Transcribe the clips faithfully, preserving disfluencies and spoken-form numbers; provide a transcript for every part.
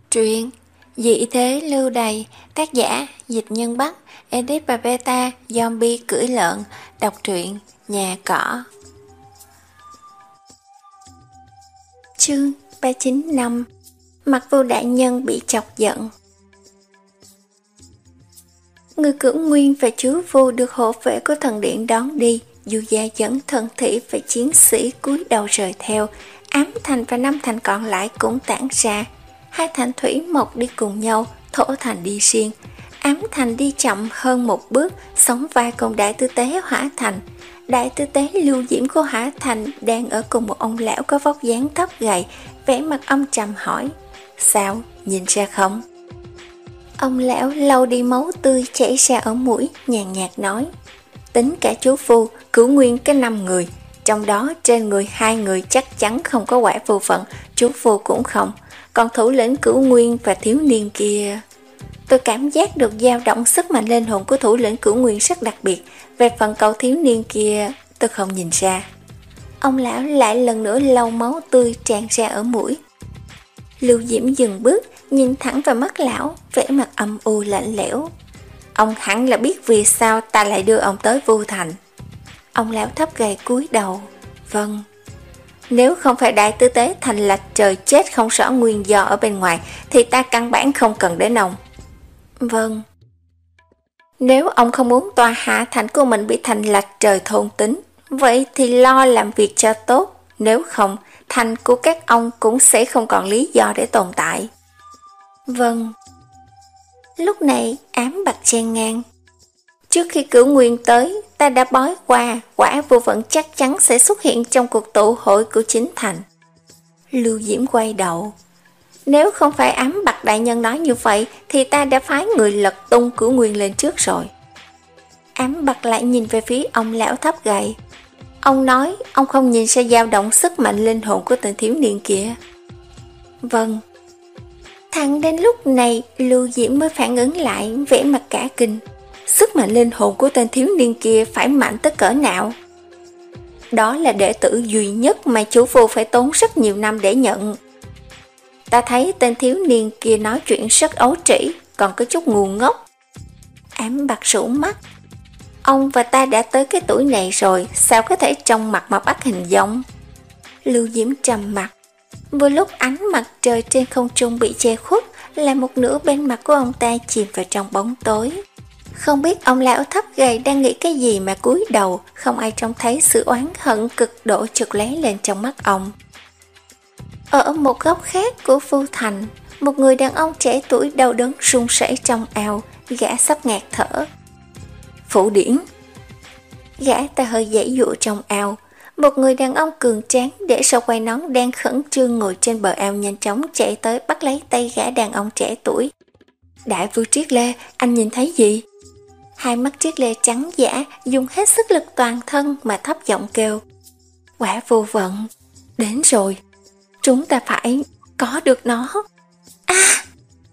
Truyện Dị thế lưu đày, tác giả Dịch Nhân Bắc, edit và beta Zombie cưỡi lợn. Đọc truyện Nhà Cỏ. Chương ba trăm chín mươi lăm. Mặc Vô đại nhân bị chọc giận. Người cưỡng nguyên và chú Vô được hộ vệ của thần điện đón đi. Du Gia dẫn thần thị và chiến sĩ cúi đầu rời theo. Ám Thành và năm thành còn lại cũng tản ra. Hai thành thủy mộc đi cùng nhau, Thổ Thành đi riêng. Ám Thành đi chậm hơn một bước, sóng vai cùng đại tư tế Hỏa Thành. Đại tư tế Lưu Diễm của Hỏa Thành đang ở cùng một ông lão có vóc dáng thấp gầy, vẻ mặt âm trầm hỏi: "Sao, nhìn ra không?" Ông lão lau đi máu tươi chảy ra ở mũi, nhàn nhạt nói: "Tính cả chú Phu, cửu nguyên cái năm người, trong đó trên người hai người chắc chắn không có quả phù phận, chú Phu cũng không. Còn thủ lĩnh cửu nguyên và thiếu niên kia, tôi cảm giác được dao động sức mạnh linh hồn của thủ lĩnh cửu nguyên rất đặc biệt. Về phần cậu thiếu niên kia, tôi không nhìn ra." Ông lão lại lần nữa lau máu tươi tràn ra ở mũi. Lưu Diễm dừng bước, nhìn thẳng vào mắt lão, vẻ mặt âm u lạnh lẽo. "Ông hẳn là biết vì sao ta lại đưa ông tới Vu Thành." Ông lão thấp gầy cúi đầu. "Vâng." "Nếu không phải đại tư tế Thành Lạch trời chết không rõ nguyên do ở bên ngoài, thì ta căn bản không cần đến ông." "Vâng." "Nếu ông không muốn tòa hạ thành của mình bị Thành Lạch trời thôn tính, vậy thì lo làm việc cho tốt. Nếu không, thành của các ông cũng sẽ không còn lý do để tồn tại." "Vâng." Lúc này ám bạch chen ngang: "Trước khi cửu nguyên tới, ta đã bói qua quả vô vận chắc chắn sẽ xuất hiện trong cuộc tụ hội của chính thành." Lưu Diễm quay đầu: "Nếu không phải ám bạch đại nhân nói như vậy, thì ta đã phái người lật tung cửu nguyên lên trước rồi." Ám bạch lại nhìn về phía ông lão thấp gầy: "Ông nói ông không nhìn ra dao động sức mạnh linh hồn của tên thiếu niên kia." "Vâng." Thẳng đến lúc này Lưu Diễm mới phản ứng lại, vẻ mặt cả kinh. Sức mạnh linh hồn của tên thiếu niên kia phải mạnh tới cỡ nào? Đó là đệ tử duy nhất mà chủ phu phải tốn rất nhiều năm để nhận. Ta thấy tên thiếu niên kia nói chuyện rất ấu trĩ, còn có chút ngu ngốc. Ám bạc rũ mắt: "Ông và ta đã tới cái tuổi này rồi, sao có thể trông mặt mà bắt hình dong?" Lưu Diễm trầm mặt. Vừa lúc ánh mặt trời trên không trung bị che khuất, là một nửa bên mặt của ông ta chìm vào trong bóng tối. Không biết ông lão thấp gầy đang nghĩ cái gì mà cúi đầu, không ai trông thấy sự oán hận cực độ chợt lóe lên trong mắt ông. Ở một góc khác của Vu Thành, một người đàn ông trẻ tuổi đau đớn run rẩy trong ao, gã sắp ngạt thở. "Phủ Điển!" Gã ta hơi giãy giụa trong ao. Một người đàn ông cường tráng để sau quai nón đang khẩn trương ngồi trên bờ ao nhanh chóng chạy tới bắt lấy tay gã đàn ông trẻ tuổi. "Đại vương Triết Lê, anh nhìn thấy gì?" Hai mắt Triết Lê trắng dã, dùng hết sức lực toàn thân mà thấp giọng kêu: "Quả vô vận, đến rồi. Chúng ta phải có được nó." A! À!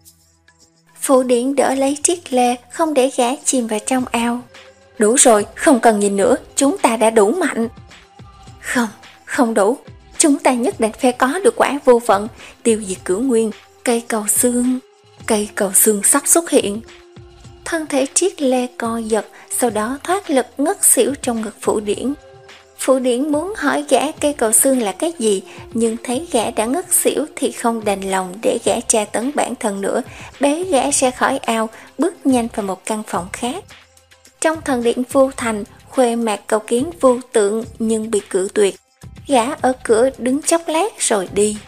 Phủ Điển đỡ lấy Triết Lê, không để gã chìm vào trong ao. "Đủ rồi, không cần nhìn nữa, chúng ta đã đủ mạnh." "Không, không đủ. Chúng ta nhất định phải có được quả vô vận, tiêu diệt cửu nguyên, cây cầu xương. Cây cầu xương sắp xuất hiện." Thân thể Triết Lê co giật, sau đó thoát lực ngất xỉu trong ngực Phủ Điển. Phủ Điển muốn hỏi gã cây cầu xương là cái gì, nhưng thấy gã đã ngất xỉu thì không đành lòng để gã tra tấn bản thân nữa, bế gã ra khỏi ao, bước nhanh vào một căn phòng khác. Trong thần điện Vu Thành, Khuê Mạc cầu kiến Vu Tượng nhưng bị cự tuyệt. Gã ở cửa đứng chốc lát rồi đi.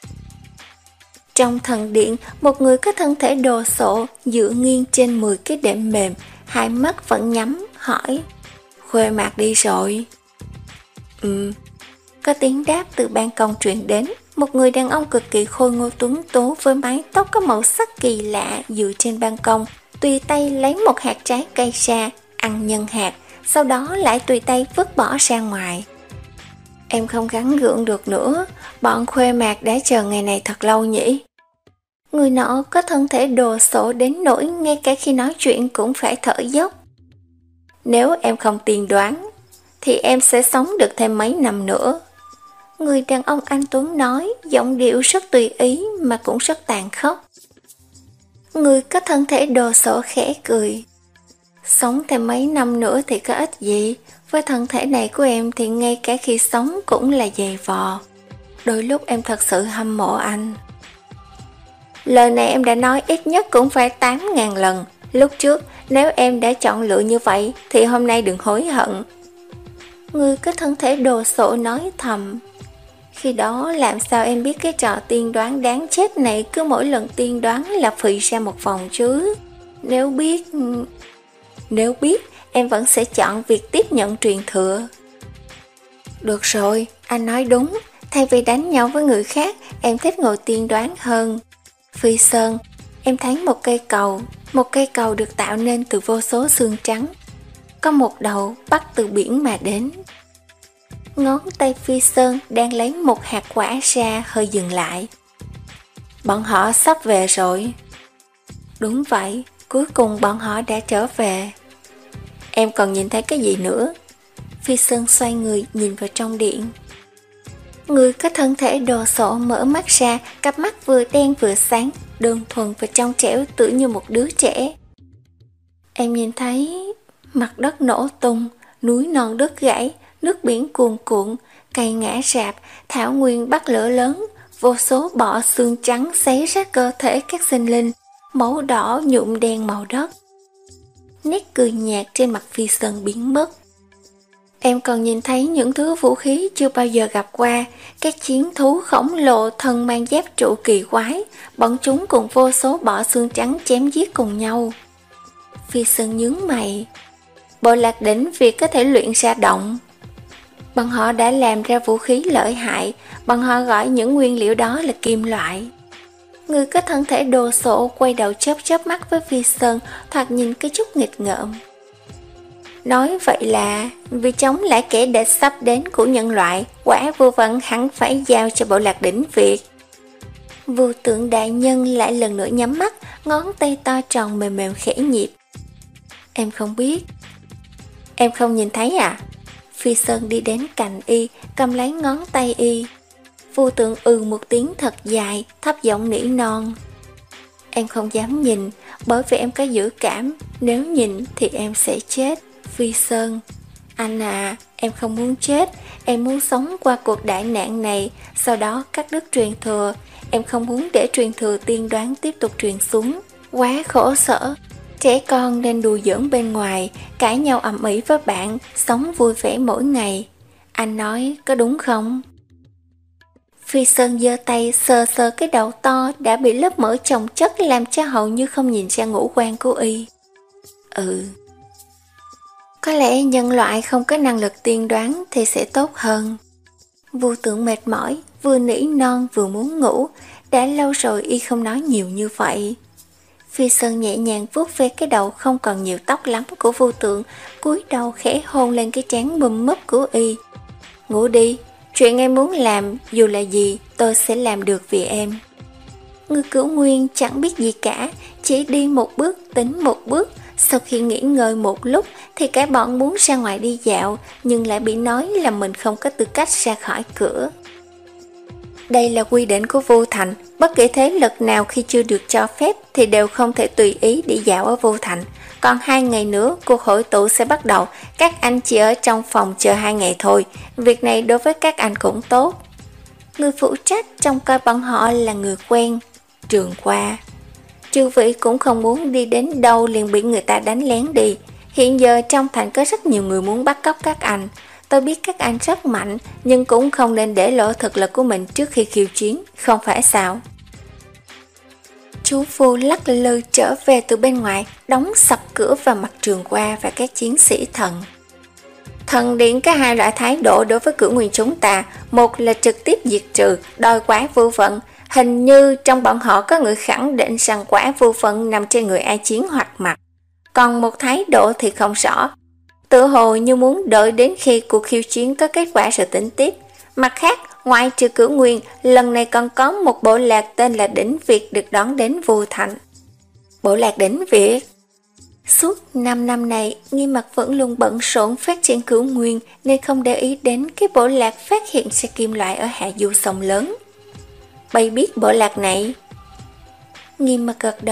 Trong thần điện, một người có thân thể đồ sộ dựa nghiêng trên mười cái đệm mềm, hai mắt vẫn nhắm, hỏi: "Khuê Mạc đi rồi?" "Ừm." Có tiếng đáp từ ban công truyền đến. Một người đàn ông cực kỳ khôi ngô tuấn tú với mái tóc có màu sắc kỳ lạ dựa trên ban công, tùy tay lấy một hạt trái cây ra, ăn nhân hạt, sau đó lại tùy tay vứt bỏ ra ngoài. "Em không gắng gượng được nữa, bọn Khuê Mạc đã chờ ngày này thật lâu nhỉ?" Người nọ có thân thể đồ sộ đến nỗi ngay cả khi nói chuyện cũng phải thở dốc. "Nếu em không tiên đoán, thì em sẽ sống được thêm mấy năm nữa." Người đàn ông anh tuấn nói, giọng điệu rất tùy ý mà cũng rất tàn khốc. Người có thân thể đồ sộ khẽ cười. Sống thêm mấy năm nữa thì có ích gì, với thân thể này của em thì ngay cả khi sống cũng là dày vò. Đôi lúc em thật sự hâm mộ anh. Lời này em đã nói ít nhất cũng phải tám ngàn lần. Lúc trước nếu em đã chọn lựa như vậy thì hôm nay đừng hối hận. Người có thân thể đồ sộ nói thầm. Khi đó làm sao em biết cái trò tiên đoán đáng chết này cứ mỗi lần tiên đoán là phì ra một vòng chứ. Nếu biết... Nếu biết em vẫn sẽ chọn việc tiếp nhận truyền thừa. Được rồi, anh nói đúng. Thay vì đánh nhau với người khác, em thích ngồi tiên đoán hơn. Phi Sơn, em thấy một cây cầu. Một cây cầu được tạo nên từ vô số xương trắng. Có một đầu bắt từ biển mà đến. Ngón tay Phi Sơn đang lấy một hạt quả ra hơi dừng lại. Bọn họ sắp về rồi. Đúng vậy, cuối cùng bọn họ đã trở về. Em còn nhìn thấy cái gì nữa? Phi Sơn xoay người nhìn vào trong điện. Người có thân thể đồ sộ mở mắt ra, cặp mắt vừa đen vừa sáng, đơn thuần và trong trẻo tựa như một đứa trẻ. Em nhìn thấy mặt đất nổ tung, núi non đất gãy, nước biển cuồn cuộn, cây ngã rạp, thảo nguyên bắt lửa lớn, vô số bọ xương trắng xé rách cơ thể các sinh linh, máu đỏ nhuộm đen màu đất. Nét cười nhạt trên mặt Phi Sơn biến mất. Em còn nhìn thấy những thứ vũ khí chưa bao giờ gặp qua, các chiến thú khổng lồ thân mang giáp trụ kỳ quái, bọn chúng cùng vô số bọ xương trắng chém giết cùng nhau. Phi Sơn nhướng mày. Bộ lạc đỉnh Việt có thể luyện ra động. Bọn họ đã làm ra vũ khí lợi hại, bọn họ gọi những nguyên liệu đó là kim loại. Người có thân thể đồ sộ quay đầu chớp chớp mắt với Phi Sơn, thoạt nhìn cái chút nghịch ngợm. Nói vậy là vì chống lại kẻ địch sắp đến của nhân loại, quả vô vận hẳn phải giao cho bộ lạc đỉnh Việt. Vô tượng đại nhân lại lần nữa nhắm mắt, ngón tay to tròn mềm mềm khẽ nhịp. Em không biết. Em không nhìn thấy à? Phi Sơn đi đến cạnh y, cầm lấy ngón tay y. Vô tượng ừ một tiếng thật dài, thấp giọng nỉ non. Em không dám nhìn, bởi vì em có dự cảm, nếu nhìn thì em sẽ chết. Phi Sơn, anh à, em không muốn chết, em muốn sống qua cuộc đại nạn này, sau đó cắt đứt truyền thừa. Em không muốn để truyền thừa tiên đoán tiếp tục truyền xuống. Quá khổ sở. Trẻ con nên đùa giỡn bên ngoài, cãi nhau ầm ĩ với bạn, sống vui vẻ mỗi ngày. Anh nói có đúng không? Phi Sơn giơ tay sờ sờ cái đầu to đã bị lớp mỡ chồng chất làm cho hầu như không nhìn ra ngũ quan của y. Ừ. Có lẽ nhân loại không có năng lực tiên đoán thì sẽ tốt hơn. Vô tượng mệt mỏi, vừa nỉ non vừa muốn ngủ, đã lâu rồi y không nói nhiều như vậy. Phi Sơn nhẹ nhàng vuốt ve cái đầu không còn nhiều tóc lắm của vô tượng, cúi đầu khẽ hôn lên cái trán bùm múp của y. Ngủ đi, chuyện em muốn làm, dù là gì, tôi sẽ làm được vì em. Ngư Cửu Nguyên chẳng biết gì cả, chỉ đi một bước tính một bước. Sau khi nghỉ ngơi một lúc thì cả bọn muốn ra ngoài đi dạo, nhưng lại bị nói là mình không có tư cách ra khỏi cửa. Đây là quy định của Vô Thành, bất kỳ thế lực nào khi chưa được cho phép thì đều không thể tùy ý đi dạo ở Vô Thành. Còn hai ngày nữa cuộc hội tụ sẽ bắt đầu, các anh chỉ ở trong phòng chờ hai ngày thôi, việc này đối với các anh cũng tốt. Người phụ trách trông coi bọn họ là người quen, Trường Qua. Chư vị cũng không muốn đi đến đâu liền bị người ta đánh lén đi. Hiện giờ trong thành có rất nhiều người muốn bắt cóc các anh. Tôi biết các anh rất mạnh, nhưng cũng không nên để lộ thực lực của mình trước khi khiêu chiến, không phải sao? Chú Phu lắc lư trở về từ bên ngoài, đóng sập cửa vào mặt Trường Qua và các chiến sĩ thần. Thần điện có hai loại thái độ đối với Cửu Nguyên chúng ta, một là trực tiếp diệt trừ, đòi quả vô vận. Hình như trong bọn họ có người khẳng định rằng quả vô vận nằm trên người ai chiến hoặc mặt. Còn một thái độ thì không rõ, tự hồ như muốn đợi đến khi cuộc khiêu chiến có kết quả rồi tính tiếp. Mặt khác, ngoại trừ Cửu Nguyên, lần này còn có một bộ lạc tên là Đỉnh Việt được đón đến Vô Thành. Bộ lạc Đỉnh Việt? Suốt năm năm này, Nghiêm Mặc vẫn luôn bận rộn phát triển Cửu Nguyên nên không để ý đến cái bộ lạc phát hiện ra kim loại ở hạ du sông lớn. Bay biết bộ lạc này? Nghiêm Mặc gật đầu,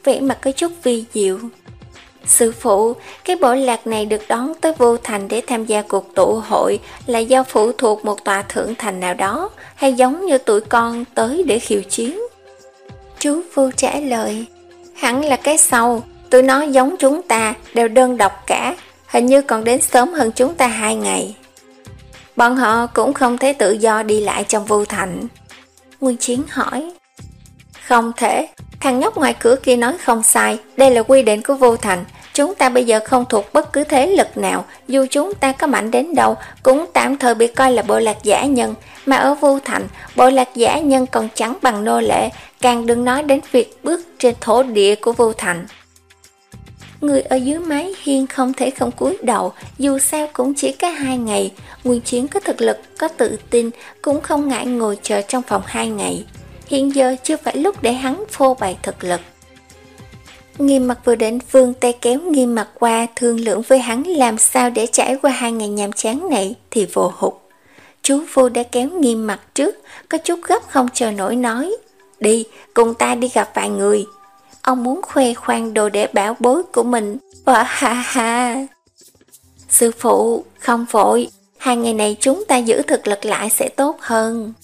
vẻ mặt có chút vi diệu. Sư phụ, cái bộ lạc này được đón tới Vô Thành để tham gia cuộc tụ hội là do phụ thuộc một tòa thượng thành nào đó, hay giống như tụi con tới để khiêu chiến? Chú Vô trả lời, hẳn là cái sau, tụi nó giống chúng ta, đều đơn độc cả, hình như còn đến sớm hơn chúng ta hai ngày. Bọn họ cũng không thể tự do đi lại trong Vô Thành. Nguyên Chiến hỏi, không thể, thằng nhóc ngoài cửa kia nói không sai, đây là quy định của Vô Thành. Chúng ta bây giờ không thuộc bất cứ thế lực nào, dù chúng ta có mạnh đến đâu, cũng tạm thời bị coi là bộ lạc giả nhân, mà ở Vô Thành, bộ lạc giả nhân còn chẳng bằng nô lệ, càng đừng nói đến việc bước trên thổ địa của Vô Thành. Người ở dưới mái hiên không thể không cúi đầu, dù sao cũng chỉ có hai ngày, Nguyên Chiến có thực lực, có tự tin, cũng không ngại ngồi chờ trong phòng hai ngày. Hiện giờ chưa phải lúc để hắn phô bày thực lực. Nghiêm Mặc vừa định vươn tay kéo Nghiêm Mặc qua thương lượng với hắn làm sao để trải qua hai ngày nhàm chán này thì vô hụt. Chú Vô đã kéo Nghiêm Mặc trước, có chút gấp không chờ nổi nói, đi, cùng ta đi gặp vài người. Ông muốn khoe khoang đồ để bảo bối của mình. Và ha ha. Sư phụ, không vội, hai ngày này chúng ta giữ thực lực lại sẽ tốt hơn.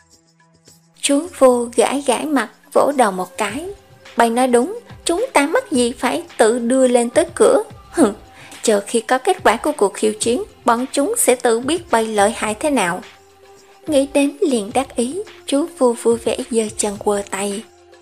Chú Vô gãi gãi mặt, vỗ đầu một cái. Bày nói đúng, chúng ta mắc gì phải tự đưa lên tới cửa. Hừ, chờ khi có kết quả của cuộc khiêu chiến, bọn chúng sẽ tự biết bay lợi hại thế nào. Nghĩ đến liền đắc ý, chú Vô vui vẻ giơ chân quơ tay.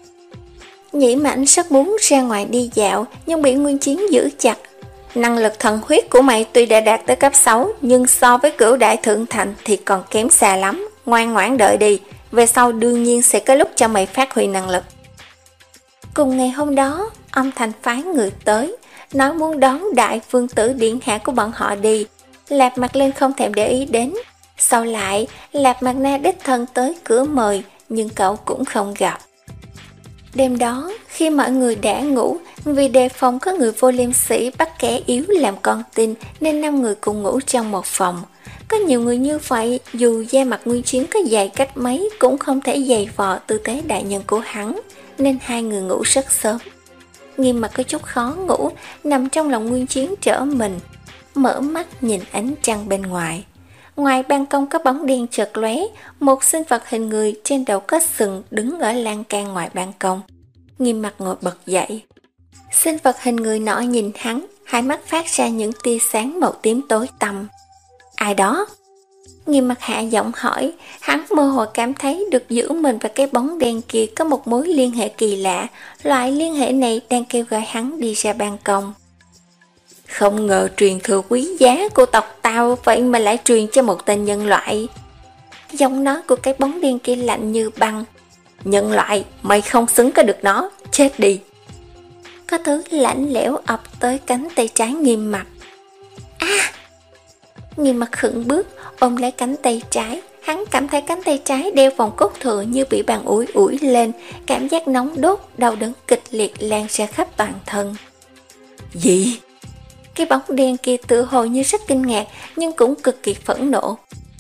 Nhĩ Mãnh rất muốn ra ngoài đi dạo, nhưng bị Nguyên Chiến giữ chặt. Năng lực thần huyết của mày tuy đã đạt tới cấp sáu, nhưng so với cửu đại thượng thành thì còn kém xa lắm. Ngoan ngoãn đợi đi, về sau đương nhiên sẽ có lúc cho mày phát huy năng lực. Cùng ngày hôm đó, ông Thành phái người tới, nói muốn đón đại vương tử điện hạ của bọn họ đi. Lạp Mặt Lên không thèm để ý đến. Sau lại, Lạp Mặt Na đích thân tới cửa mời, nhưng cậu cũng không gặp. Đêm đó, khi mọi người đã ngủ, vì đề phòng có người vô liêm sĩ bắt kẻ yếu làm con tin, nên năm người cùng ngủ trong một phòng. Có nhiều người như vậy, dù da mặt Nguyên Chiến có dày cách mấy cũng không thể dày vò tư thế đại nhân của hắn, nên hai người ngủ rất sớm. Nghiêm Mặc có chút khó ngủ, nằm trong lòng Nguyên Chiến trở mình, mở mắt nhìn ánh trăng bên ngoài. Ngoài ban công có bóng đen chợt lóe, một sinh vật hình người trên đầu có sừng đứng ở lan can ngoài ban công. Nghiêm Mặc ngồi bật dậy. Sinh vật hình người nọ nhìn hắn, hai mắt phát ra những tia sáng màu tím tối tăm. Ai đó? Nghiêm Mặc hạ giọng hỏi, hắn mơ hồ cảm thấy được giữa mình và cái bóng đen kia có một mối liên hệ kỳ lạ, loại liên hệ này đang kêu gọi hắn đi ra ban công. Không ngờ truyền thừa quý giá của tộc tao vậy mà lại truyền cho một tên nhân loại. Giọng nói của cái bóng đen kia lạnh như băng. Nhân loại, mày không xứng có được nó, chết đi. Có thứ lạnh lẽo ập tới cánh tay trái Nghiêm Mặc. À! Nghiêm Mặc khựng bước, ôm lấy cánh tay trái. Hắn cảm thấy cánh tay trái đeo vòng cốt thừa như bị bàn ủi ủi lên, cảm giác nóng đốt, đau đớn kịch liệt lan ra khắp toàn thân. Gì? Cái bóng đen kia tự hồ như rất kinh ngạc, nhưng cũng cực kỳ phẫn nộ.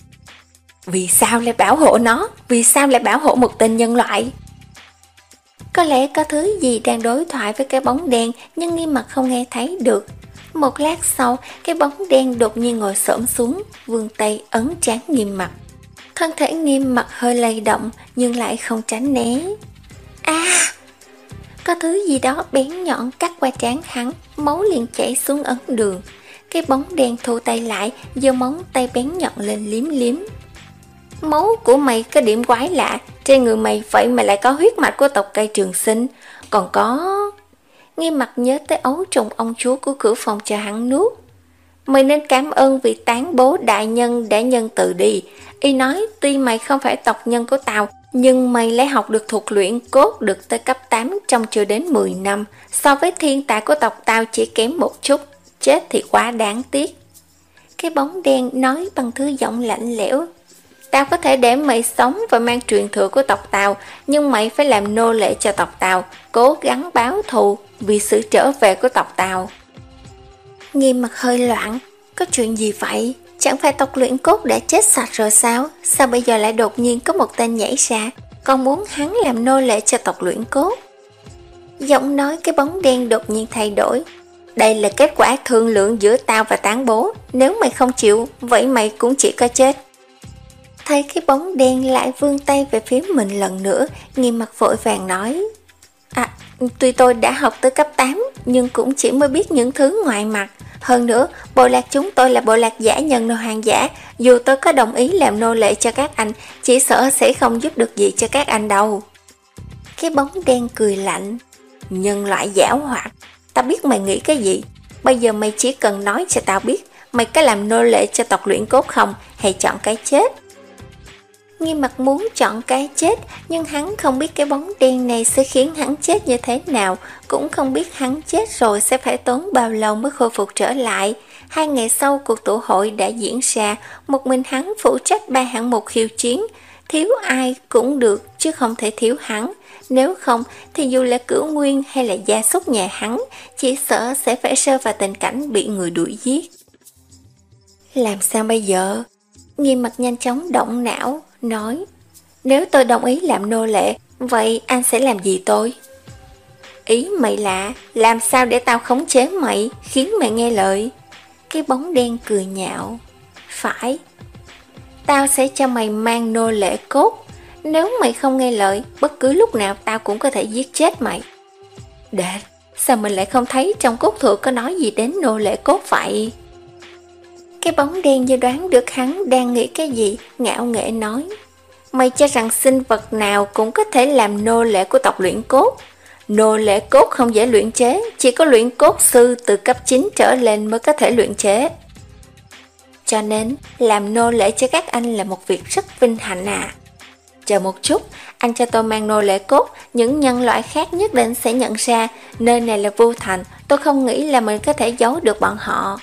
Vì sao lại bảo hộ nó? Vì sao lại bảo hộ một tên nhân loại? Có lẽ có thứ gì đang đối thoại với cái bóng đen, nhưng Nghiêm Mặc không nghe thấy được. Một lát sau, cái bóng đen đột nhiên ngồi xổm xuống, vươn tay ấn trán Nghiêm Mặc. Thân thể Nghiêm Mặc hơi lay động, nhưng lại không tránh né. À! Có thứ gì đó bén nhọn cắt qua trán hắn, máu liền chảy xuống ấn đường. Cái bóng đen thu tay lại, giơ móng tay bén nhọn lên liếm liếm. Máu của mày có điểm quái lạ, trên người mày vậy mà lại có huyết mạch của tộc cây Trường Sinh. Còn có... Nghiêm Mặc nhớ tới ấu trùng ông chúa của cửa phòng chờ hắn nuốt. Mày nên cảm ơn vị tán bố đại nhân đã nhân từ đi. Y nói tuy mày không phải tộc nhân của tao, nhưng mày lại học được thuật luyện cốt được tới cấp tám trong chưa đến mười năm. So với thiên tài của tộc tao chỉ kém một chút, chết thì quá đáng tiếc. Cái bóng đen nói bằng thứ giọng lạnh lẽo. Tao có thể để mày sống và mang truyền thừa của tộc tao, nhưng mày phải làm nô lệ cho tộc tao, cố gắng báo thù vì sự trở về của tộc tao. Nghiêm Mặc hơi loạn. Có chuyện gì vậy? Chẳng phải tộc luyện cốt đã chết sạch rồi sao? Sao bây giờ lại đột nhiên có một tên nhảy ra, còn muốn hắn làm nô lệ cho tộc luyện cốt? Giọng nói cái bóng đen đột nhiên thay đổi. Đây là kết quả thương lượng giữa tao và Tán Bố. Nếu mày không chịu, vậy mày cũng chỉ có chết. Thấy cái bóng đen lại vươn tay về phía mình lần nữa, Nghiêm Mặc vội vàng nói: À, tuy tôi đã học tới cấp tám, nhưng cũng chỉ mới biết những thứ ngoài mặt. Hơn nữa, bộ lạc chúng tôi là bộ lạc giả nhân nô hoang dã. Dù tôi có đồng ý làm nô lệ cho các anh, chỉ sợ sẽ không giúp được gì cho các anh đâu. Cái bóng đen cười lạnh: Nhân loại giảo hoạt, tao biết mày nghĩ cái gì. Bây giờ mày chỉ cần nói cho tao biết, mày có làm nô lệ cho tộc luyện cốt không, hay chọn cái chết? Nghiêm Mặc muốn chọn cái chết, nhưng hắn không biết cái bóng đen này sẽ khiến hắn chết như thế nào, cũng không biết hắn chết rồi sẽ phải tốn bao lâu mới khôi phục trở lại. Hai ngày sau cuộc tụ hội đã diễn ra, một mình hắn phụ trách ba hạng mục khiêu chiến, thiếu ai cũng được chứ không thể thiếu hắn. Nếu không thì dù là Cửu Nguyên hay là gia súc nhà hắn, chỉ sợ sẽ phải rơi vào tình cảnh bị người đuổi giết. Làm sao bây giờ? Nghiêm Mặc nhanh chóng động não, nói: Nếu tôi đồng ý làm nô lệ, vậy anh sẽ làm gì tôi? Ý mày là làm sao để tao khống chế mày, khiến mày nghe lời? Cái bóng đen cười nhạo: Phải, tao sẽ cho mày mang nô lệ cốt. Nếu mày không nghe lời, bất cứ lúc nào tao cũng có thể giết chết mày. Đệ, sao mình lại không thấy trong cốt truyện có nói gì đến nô lệ cốt vậy? Cái bóng đen như đoán được hắn đang nghĩ cái gì, ngạo nghễ nói: Mày cho rằng sinh vật nào cũng có thể làm nô lệ của tộc luyện cốt? Nô lệ cốt không dễ luyện chế, chỉ có luyện cốt sư từ cấp chín trở lên mới có thể luyện chế. Cho nên, làm nô lệ cho các anh là một việc rất vinh hạnh à. Chờ một chút, anh cho tôi mang nô lệ cốt, những nhân loại khác nhất định sẽ nhận ra nơi này là Vu Thành, tôi không nghĩ là mình có thể giấu được bọn họ.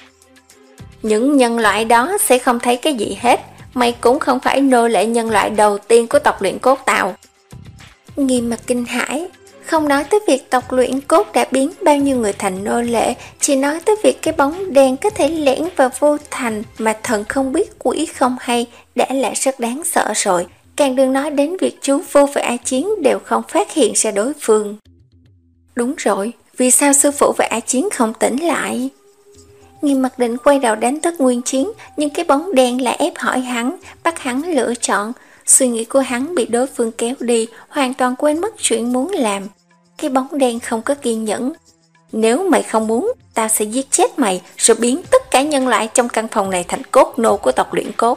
Những nhân loại đó sẽ không thấy cái gì hết, mày cũng không phải nô lệ nhân loại đầu tiên của tộc luyện cốt tao. Nghiêm Mặc kinh hãi, không nói tới việc tộc luyện cốt đã biến bao nhiêu người thành nô lệ, chỉ nói tới việc cái bóng đen có thể lẻn vào Vu Thành mà thần không biết quỷ không hay đã là rất đáng sợ rồi. Càng đừng nói đến việc chú Vô và A Chiến đều không phát hiện ra đối phương. Đúng rồi, vì sao sư phụ và A Chiến không tỉnh lại? Nghiêm Mặc định quay đầu đánh Tất Nguyên Chiến, nhưng cái bóng đen lại ép hỏi hắn, bắt hắn lựa chọn. Suy nghĩ của hắn bị đối phương kéo đi, hoàn toàn quên mất chuyện muốn làm. Cái bóng đen không có kiên nhẫn. Nếu mày không muốn, tao sẽ giết chết mày, rồi biến tất cả nhân loại trong căn phòng này thành cốt nô của tộc luyện cốt.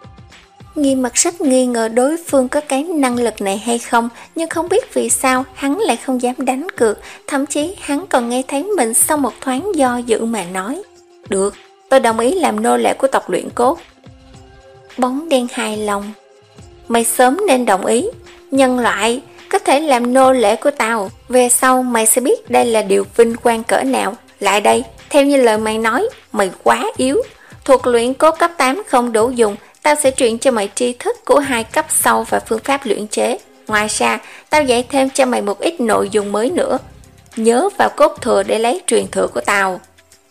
Nghiêm Mặc rất nghi ngờ đối phương có cái năng lực này hay không, nhưng không biết vì sao hắn lại không dám đánh cược, thậm chí hắn còn nghe thấy mình sau một thoáng do dự mà nói: Được, tôi đồng ý làm nô lệ của tộc luyện cốt. Bóng đen hài lòng: Mày sớm nên đồng ý, nhân loại có thể làm nô lệ của tao, về sau mày sẽ biết đây là điều vinh quang cỡ nào. Lại đây, theo như lời mày nói, mày quá yếu, thuộc luyện cốt cấp tám không đủ dùng. Tao sẽ truyền cho mày tri thức của hai cấp sau và phương pháp luyện chế. Ngoài ra, tao dạy thêm cho mày một ít nội dung mới nữa. Nhớ vào cốt thừa để lấy truyền thừa của tao.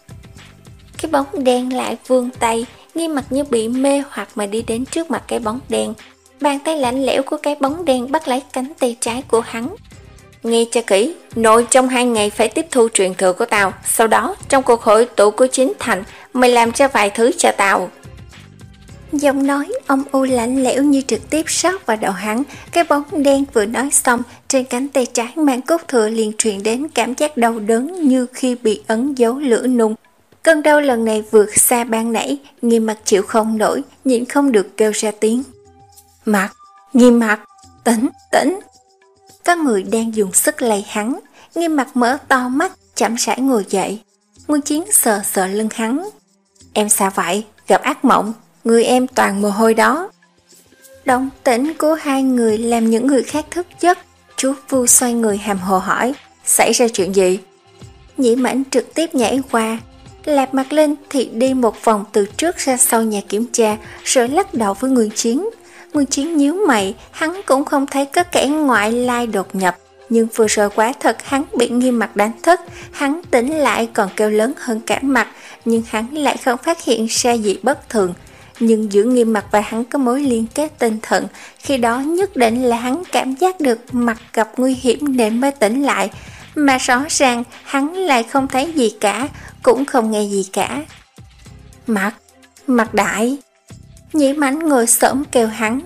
Cái bóng đen lại vươn tay, Nghiêm Mặc như bị mê hoặc mà đi đến trước mặt cái bóng đen. Bàn tay lạnh lẽo của cái bóng đen bắt lấy cánh tay trái của hắn. Nghe cho kỹ, nội trong hai ngày phải tiếp thu truyền thừa của tao. Sau đó, trong cuộc hội tụ của chính thành, mày làm ra vài thứ cho tao. Giọng nói ông u lạnh lẽo như trực tiếp sót vào đầu hắn. Cái bóng đen vừa nói xong, trên cánh tay trái mang cốt thừa liền truyền đến cảm giác đau đớn như khi bị ấn dấu lửa nung. Cơn đau lần này vượt xa ban nãy, Nghiêm Mặc chịu không nổi, nhịn không được kêu ra tiếng: Mặc, Nghiêm Mặc, tỉnh, tỉnh. Có người đang dùng sức lay hắn. Nghiêm Mặc mở to mắt, chậm rãi ngồi dậy. Nguyên Chiến sờ sờ lưng hắn: Em sao vậy? Gặp ác mộng? Người em toàn mồ hôi đó. Động tĩnh của hai người làm những người khác thức giấc. Chú Vu xoay người hàm hồ hỏi: Xảy ra chuyện gì? Nhĩ Mãnh trực tiếp nhảy qua. Lạp mặt lên thì đi một vòng từ trước ra sau nhà kiểm tra, rồi lắc đầu với Nguyên Chiến. Nguyên Chiến nhíu mày, hắn cũng không thấy có kẻ ngoại lai đột nhập. Nhưng vừa rồi quá thật hắn bị Nghiêm Mặc đánh thức, hắn tỉnh lại còn kêu lớn hơn cả Mặc, nhưng hắn lại không phát hiện ra gì bất thường. Nhưng giữa Nghiêm Mặc và hắn có mối liên kết tinh thần, khi đó nhất định là hắn cảm giác được Mặc gặp nguy hiểm nên mới tỉnh lại. mà rõ ràng hắn lại không thấy gì cả, cũng không nghe gì cả. Mặt, Mặt Đại. Nhĩ Mãnh ngồi xổm kêu hắn.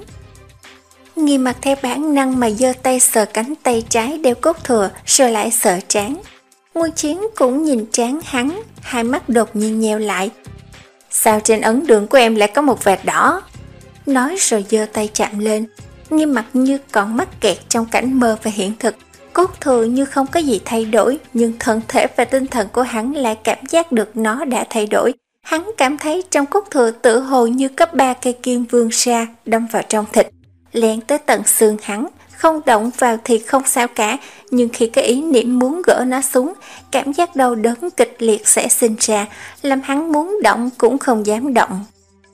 Nghiêm Mặt theo bản năng mà giơ tay sờ cánh tay trái đeo cốt thừa, rồi lại sờ trán. Nguyên Chiến cũng nhìn trán hắn, hai mắt đột nhiên nheo lại. Sao trên ấn đường của em lại có một vệt đỏ? Nói rồi giơ tay chạm lên. Nghiêm Mặt như còn mắc kẹt trong cảnh mơ và hiện thực. Cốt thừa như không có gì thay đổi, nhưng thân thể và tinh thần của hắn lại cảm giác được nó đã thay đổi. Hắn cảm thấy trong cốt thừa tự hồ như cấp ba cây kim vươn ra, đâm vào trong thịt, len tới tận xương hắn. Không động vào thì không sao cả, nhưng khi cái ý niệm muốn gỡ nó xuống, cảm giác đau đớn kịch liệt sẽ sinh ra, làm hắn muốn động cũng không dám động.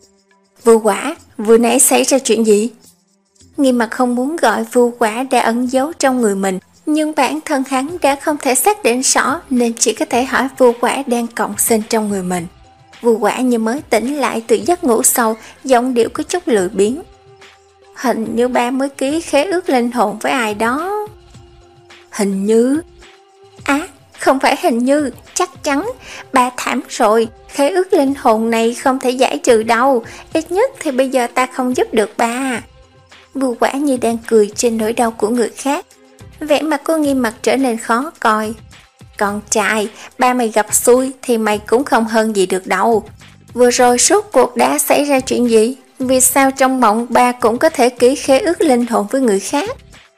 Vu Quả, vừa nãy xảy ra chuyện gì? Nghiêm Mặt không muốn gọi Vu Quả đã ẩn giấu trong người mình, nhưng bản thân hắn đã không thể xác định rõ nên chỉ có thể hỏi Vu Quả đang cộng sinh trong người mình. Vu Quả như mới tỉnh lại từ giấc ngủ sâu, giọng điệu có chút lười biếng. Hình như ba mới ký khế ước linh hồn với ai đó. Hình như... Á, không phải hình như, chắc chắn, ba thảm rồi, khế ước linh hồn này không thể giải trừ đâu, ít nhất thì bây giờ ta không giúp được ba. Vu Quả như đang cười trên nỗi đau của người khác. Vẻ mặt cô Nghiêm Mặt trở nên khó coi. Con trai, ba mày gặp xui thì mày cũng không hơn gì được đâu. Vừa rồi suốt cuộc đã xảy ra chuyện gì? Vì sao trong mộng ba cũng có thể ký khế ước linh hồn với người khác?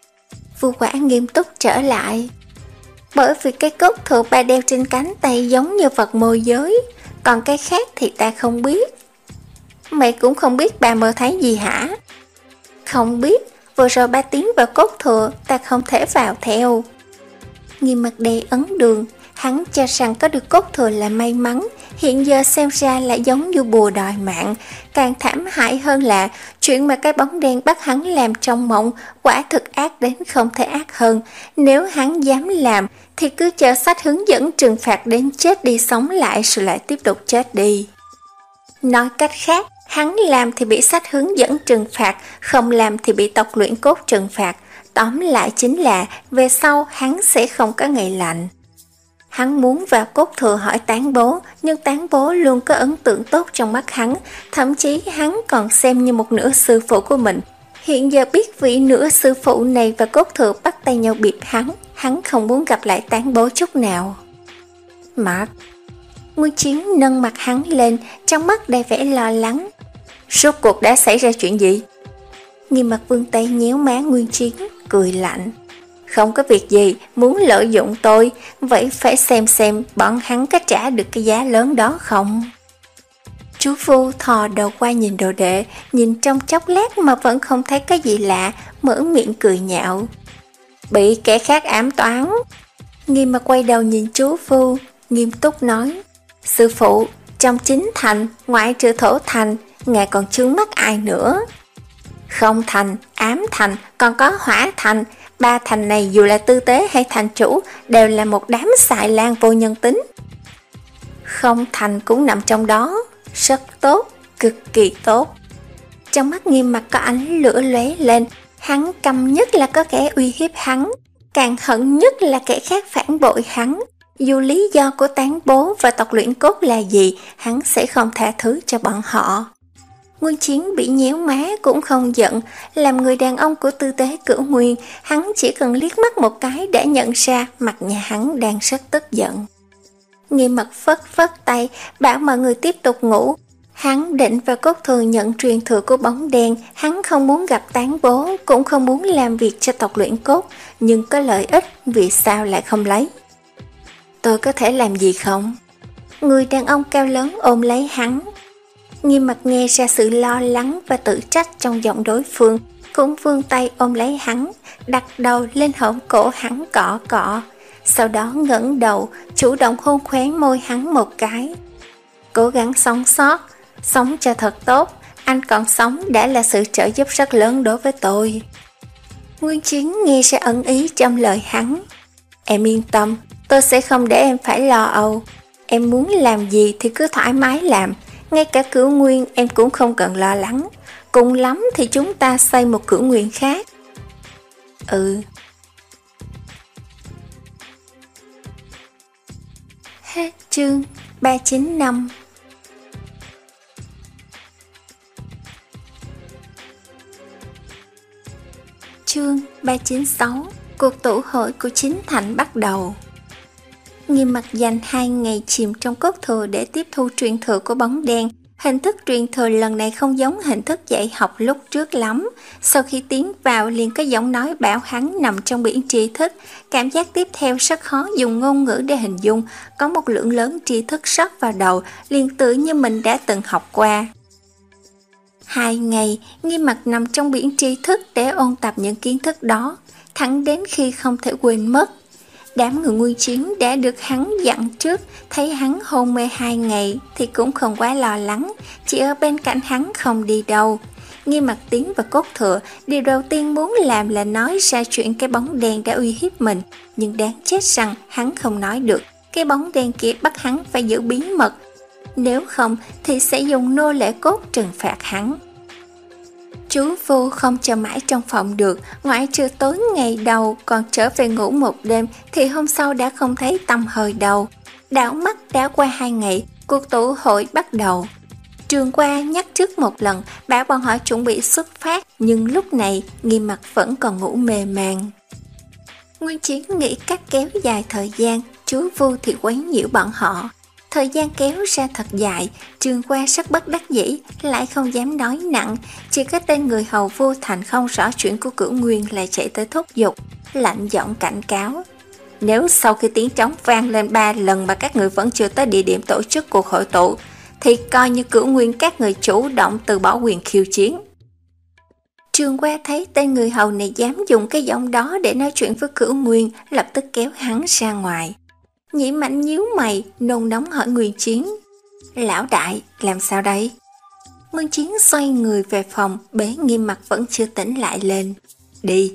Vu Quả nghiêm túc trở lại. Bởi vì cái cốt thừa ba đeo trên cánh tay giống như vật môi giới, còn cái khác thì ta không biết. Mày cũng không biết ba mơ thấy gì hả? Không biết, vừa rồi ba tiến vào cốt thừa, ta không thể vào theo. Nghiêm Mặt đầy ấn đường, hắn cho rằng có được cốt thừa là may mắn, hiện giờ xem ra lại giống như bùa đòi mạng. Càng thảm hại hơn là chuyện mà cái bóng đen bắt hắn làm trong mộng quả thực ác đến không thể ác hơn. Nếu hắn dám làm thì cứ chờ sách hướng dẫn trừng phạt đến chết đi sống lại rồi lại tiếp tục chết đi. Nói cách khác, hắn làm thì bị sách hướng dẫn trừng phạt, không làm thì bị tộc luyện cốt trừng phạt. Tóm lại chính là về sau hắn sẽ không có ngày lạnh. Hắn muốn vào cốt thừa hỏi Tán Bố, nhưng Tán Bố luôn có ấn tượng tốt trong mắt hắn, thậm chí hắn còn xem như một nửa sư phụ của mình. Hiện giờ biết vị nửa sư phụ này và cốt thừa bắt tay nhau bịp hắn, hắn không muốn gặp lại Tán Bố chút nào. Mặt Nguyên Chiến nâng mặt hắn lên, trong mắt đầy vẻ lo lắng. Rốt cuộc đã xảy ra chuyện gì? Nghiêm Mặt vươn tay nhéo má Nguyên Chiến, cười lạnh. Không có việc gì, muốn lợi dụng tôi, vậy phải xem xem bọn hắn có trả được cái giá lớn đó không? Chú Phu thò đầu qua nhìn đồ đệ, nhìn trong chốc lát mà vẫn không thấy cái gì lạ, mở miệng cười nhạo. Bị kẻ khác ám toán. Nghiêm Mặt quay đầu nhìn chú Phu, nghiêm túc nói. Sư phụ, trong chính thành, ngoại trừ Thổ thành, ngài còn chướng mắt ai nữa? Không thành, ám thành, còn có hỏa thành. Ba thành này dù là tư tế hay thành chủ đều là một đám xài lang vô nhân tính. Không thành cũng nằm trong đó. Rất tốt, cực kỳ tốt. Trong mắt Nghiêm Mặt có ánh lửa lóe lên. Hắn căm nhất là có kẻ uy hiếp hắn, càng hận nhất là kẻ khác phản bội hắn. Dù lý do của Tán Bố và tộc luyện cốt là gì, hắn sẽ không tha thứ cho bọn họ. Nguyên Chiến bị nhéo má cũng không giận, làm người đàn ông của tư tế Cửu Nguyên, hắn chỉ cần liếc mắt một cái đã nhận ra mặt nhà hắn đang rất tức giận. Nghiêm Mặt phất phất tay, bảo mọi người tiếp tục ngủ. Hắn định vào cốt thừa nhận truyền thừa của bóng đen, hắn không muốn gặp Tán Bố, cũng không muốn làm việc cho tộc luyện cốt, nhưng có lợi ích, vì sao lại không lấy? Tôi có thể làm gì không? Người đàn ông cao lớn ôm lấy hắn. Nghiêm Mặt nghe ra sự lo lắng và tự trách trong giọng đối phương, cũng vươn tay ôm lấy hắn, đặt đầu lên hõm cổ hắn cọ cọ, sau đó ngẩng đầu, chủ động hôn khóe môi hắn một cái. Cố gắng sống sót, sống cho thật tốt, anh còn sống đã là sự trợ giúp rất lớn đối với tôi. Nguyên Chiến nghe ra ẩn ý trong lời hắn. Em yên tâm, tôi sẽ không để em phải lo âu. Em muốn làm gì thì cứ thoải mái làm, ngay cả Cửu Nguyên em cũng không cần lo lắng. Cùng lắm thì chúng ta xây một Cửu Nguyên khác. Ừ. Hết chương ba trăm chín mươi lăm. Chương ba trăm chín mươi sáu. Cuộc tụ hội của chính thành bắt đầu. Nghiêm Mặc dành hai ngày chìm trong cốt thừa để tiếp thu truyền thừa của bóng đen. Hình thức truyền thừa lần này không giống hình thức dạy học lúc trước lắm. Sau khi tiến vào liền có giọng nói bảo hắn nằm trong biển tri thức. Cảm giác tiếp theo rất khó dùng ngôn ngữ để hình dung. Có một lượng lớn tri thức rót vào đầu, liền tự như mình đã từng học qua. Hai ngày, Nghiêm Mặc nằm trong biển tri thức để ôn tập những kiến thức đó, thẳng đến khi không thể quên mất. Đám người Nguyên Chiến đã được hắn dặn trước, thấy hắn hôn mê hai ngày thì cũng không quá lo lắng, chỉ ở bên cạnh hắn không đi đâu. Nghiêm Mặc tiến vào cốt thừa, điều đầu tiên muốn làm là nói ra chuyện cái bóng đen đã uy hiếp mình, nhưng đáng chết rằng hắn không nói được. Cái bóng đen kia bắt hắn phải giữ bí mật, nếu không thì sẽ dùng nô lệ cốt trừng phạt hắn. Chú Vu không chờ mãi trong phòng được, ngoại trừ tối ngày đầu còn trở về ngủ một đêm thì hôm sau đã không thấy tăm hơi đâu. Đảo mắt đã qua hai ngày, cuộc tụ hội bắt đầu. Trường Qua nhắc trước một lần, bảo bọn họ chuẩn bị xuất phát, nhưng lúc này Nghiêm Mặc vẫn còn ngủ mê man. Nguyên Chiến nghĩ cách kéo dài thời gian, chú Vu thì quấy nhiễu bọn họ. Thời gian kéo ra thật dài, Trường Qua rất bất đắc dĩ, lại không dám nói nặng, chỉ có tên người hầu Vô Thành không rõ chuyện của Cửu Nguyên lại chạy tới thúc giục, lạnh giọng cảnh cáo. Nếu sau khi tiếng trống vang lên ba lần mà các người vẫn chưa tới địa điểm tổ chức cuộc hội tụ, thì coi như Cửu Nguyên các người chủ động từ bỏ quyền khiêu chiến. Trường Qua thấy tên người hầu này dám dùng cái giọng đó để nói chuyện với Cửu Nguyên, lập tức kéo hắn ra ngoài. Nhĩ Mãnh nhíu mày, nôn nóng hỏi Nguyên Chiến. Lão đại, làm sao đây? Nguyên Chiến xoay người về phòng, bế Nghiêm Mặc vẫn chưa tỉnh lại lên. Đi.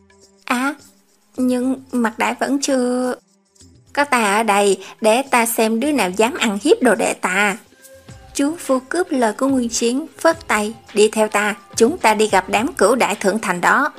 À, nhưng Mặc đại vẫn chưa... Có ta ở đây, để ta xem đứa nào dám ăn hiếp đồ đệ ta. Chú Vu cướp lời của Nguyên Chiến, phất tay, đi theo ta, chúng ta đi gặp đám cửu đại thượng thành đó.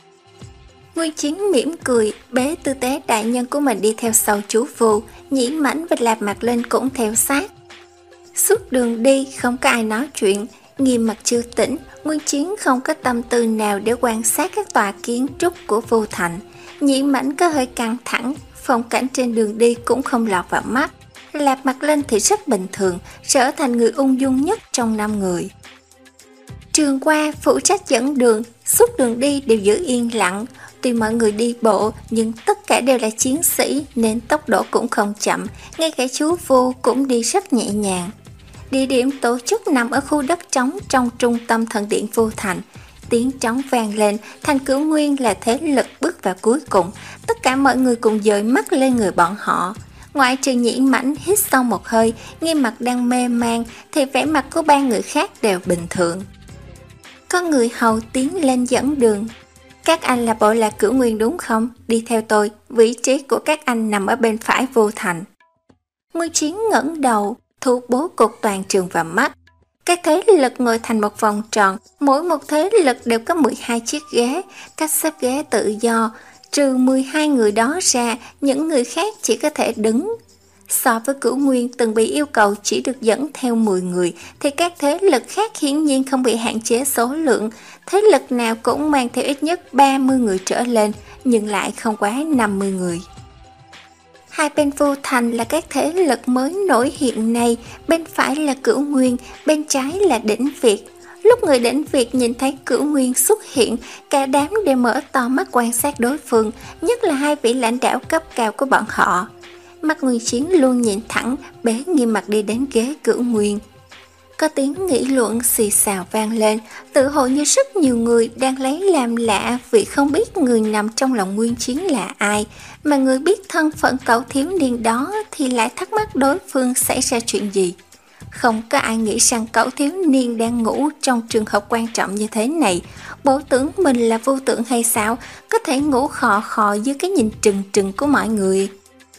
Nguyên Chiến mỉm cười, bế tư tế đại nhân của mình đi theo sau chú Vu, Nhĩ Mãnh và Lạp Mặt Linh cũng theo sát. Suốt đường đi không có ai nói chuyện, Nghiêm Mặc chưa tỉnh, Nguyên Chiến không có tâm tư nào để quan sát các tòa kiến trúc của Vu Thành. Nhĩ Mãnh có hơi căng thẳng, phong cảnh trên đường đi cũng không lọt vào mắt. Lạp Mặt Linh thì rất bình thường, trở thành người ung dung nhất trong năm người. Trường Qua phụ trách dẫn đường, suốt đường đi đều giữ yên lặng. Tuy mọi người đi bộ nhưng tất cả đều là chiến sĩ nên tốc độ cũng không chậm, ngay cả chú Vu cũng đi rất nhẹ nhàng. Địa điểm tổ chức nằm ở khu đất trống trong trung tâm thần điện Vu Thành. Tiếng trống vang lên, Thành Cửu Nguyên là thế lực bước vào cuối cùng, tất cả mọi người cùng dời mắt lên người bọn họ. Ngoại trừ Nhĩ Mãnh hít sâu một hơi, Nghiêm Mặc đang mê man thì vẻ mặt của ba người khác đều bình thường. Có người hầu tiến lên dẫn đường. Các anh là bộ lạc Cửu Nguyên đúng không? Đi theo tôi, vị trí của các anh nằm ở bên phải Vô Thành. Nguyên Chiến ngẩng đầu, thu bố cục toàn trường vào mắt. Các thế lực ngồi thành một vòng tròn, mỗi một thế lực đều có mười hai chiếc ghế, cách xếp ghế tự do. Trừ mười hai người đó ra, những người khác chỉ có thể đứng. So với Cửu Nguyên từng bị yêu cầu chỉ được dẫn theo mười người, thì các thế lực khác hiển nhiên không bị hạn chế số lượng. Thế lực nào cũng mang theo ít nhất ba mươi người trở lên, nhưng lại không quá năm mươi người. Hai bên Vô Thành là các thế lực mới nổi hiện nay, bên phải là Cửu Nguyên, bên trái là Đỉnh Việt. Lúc người Đỉnh Việt nhìn thấy Cửu Nguyên xuất hiện, cả đám đều mở to mắt quan sát đối phương, nhất là hai vị lãnh đạo cấp cao của bọn họ. Mắt Nguyên Chiến luôn nhìn thẳng, bế Nghiêm Mặc đi đến ghế Cửu Nguyên. Có tiếng nghị luận xì xào vang lên, tự hồ như rất nhiều người đang lấy làm lạ vì không biết người nằm trong lòng Nguyên Chiến là ai, mà người biết thân phận cậu thiếu niên đó thì lại thắc mắc đối phương xảy ra chuyện gì. Không có ai nghĩ rằng cậu thiếu niên đang ngủ trong trường hợp quan trọng như thế này. Bộ tưởng mình là vô tưởng hay sao, có thể ngủ khò khò dưới cái nhìn trừng trừng của mọi người.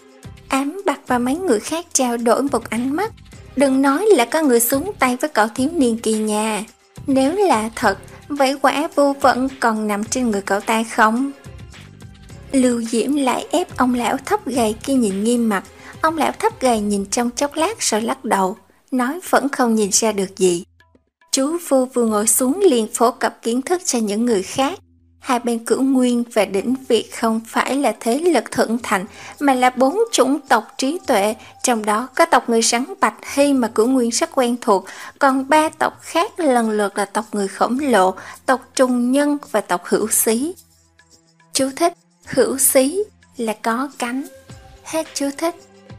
Ám Bạc và mấy người khác trao đổi một ánh mắt. Đừng nói là có người xuống tay với cậu thiếu niên kia nha. Nếu là thật, vậy quả vô vận còn nằm trên người cậu ta không? Lưu Diễm lại ép ông lão thấp gầy kia nhìn Nghiêm Mặc. Ông lão thấp gầy nhìn trong chốc lát rồi lắc đầu, nói vẫn không nhìn ra được gì. Chú Phu vừa ngồi xuống liền phổ cập kiến thức cho những người khác. Hai bên Cửu Nguyên và Đỉnh Việt không phải là thế lực thượng thành, mà là bốn chủng tộc trí tuệ, trong đó có tộc người rắn Bạch Hy mà Cửu Nguyên rất quen thuộc, còn ba tộc khác lần lượt là tộc người khổng lồ, tộc trùng nhân và tộc hữu xí. Chú thích: hữu xí là có cánh. Hết chú thích.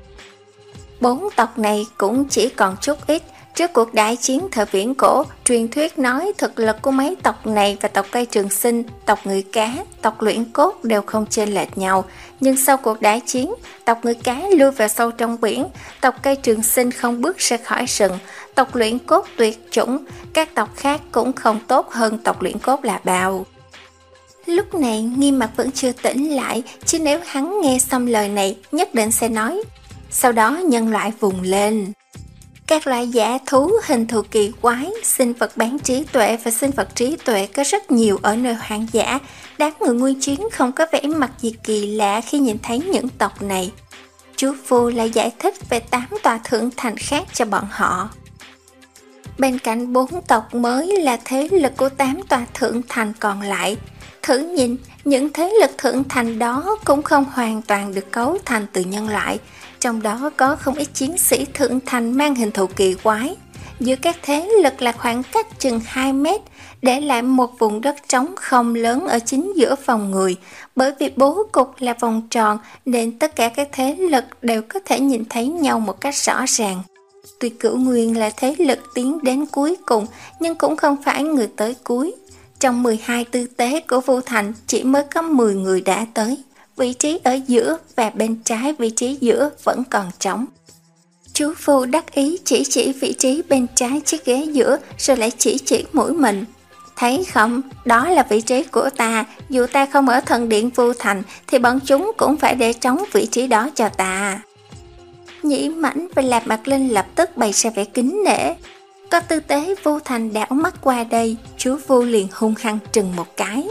Bốn tộc này cũng chỉ còn chút ít. Trước cuộc đại chiến thời viễn cổ, truyền thuyết nói thực lực của mấy tộc này và tộc cây trường sinh, tộc người cá, tộc luyện cốt đều không chênh lệch nhau. Nhưng sau cuộc đại chiến, tộc người cá lui vào sâu trong biển, tộc cây trường sinh không bước ra khỏi rừng, tộc luyện cốt tuyệt chủng, các tộc khác cũng không tốt hơn tộc luyện cốt là bao. Lúc này Nghiêm Mặc vẫn chưa tỉnh lại, chứ nếu hắn nghe xong lời này nhất định sẽ nói. Sau đó nhân loại vùng lên. Các loại giả thú hình thù kỳ quái, sinh vật bán trí tuệ và sinh vật trí tuệ có rất nhiều ở nơi hoang dã. Đám người Nguyên Chiến không có vẻ mặt gì kỳ lạ khi nhìn thấy những tộc này. Chú Phu lại giải thích về tám tòa thượng thành khác cho bọn họ. Bên cạnh bốn tộc mới là thế lực của tám tòa thượng thành còn lại. Thử nhìn, những thế lực thượng thành đó cũng không hoàn toàn được cấu thành từ nhân loại. Trong đó có không ít chiến sĩ thượng thành mang hình thù kỳ quái. Giữa các thế lực là khoảng cách chừng hai mét, để lại một vùng đất trống không lớn ở chính giữa vòng người. Bởi vì bố cục là vòng tròn nên tất cả các thế lực đều có thể nhìn thấy nhau một cách rõ ràng. Tuy Cửu Nguyên là thế lực tiến đến cuối cùng, nhưng cũng không phải người tới cuối. Trong mười hai tư tế của Vu Thành chỉ mới có mười người đã tới. Vị trí ở giữa và bên trái vị trí giữa vẫn còn trống. Chú Phu đắc ý chỉ chỉ vị trí bên trái chiếc ghế giữa, rồi lại chỉ chỉ mũi mình. Thấy không, đó là vị trí của ta, dù ta không ở thần điện Vu Thành thì bọn chúng cũng phải để trống vị trí đó cho ta. Nhĩ Mãnh và Lạp Mạc Linh lập tức bày ra vẻ kính nể. Có tư tế Vu Thành đảo mắt qua đây, chú Phu liền hung hăng trừng một cái.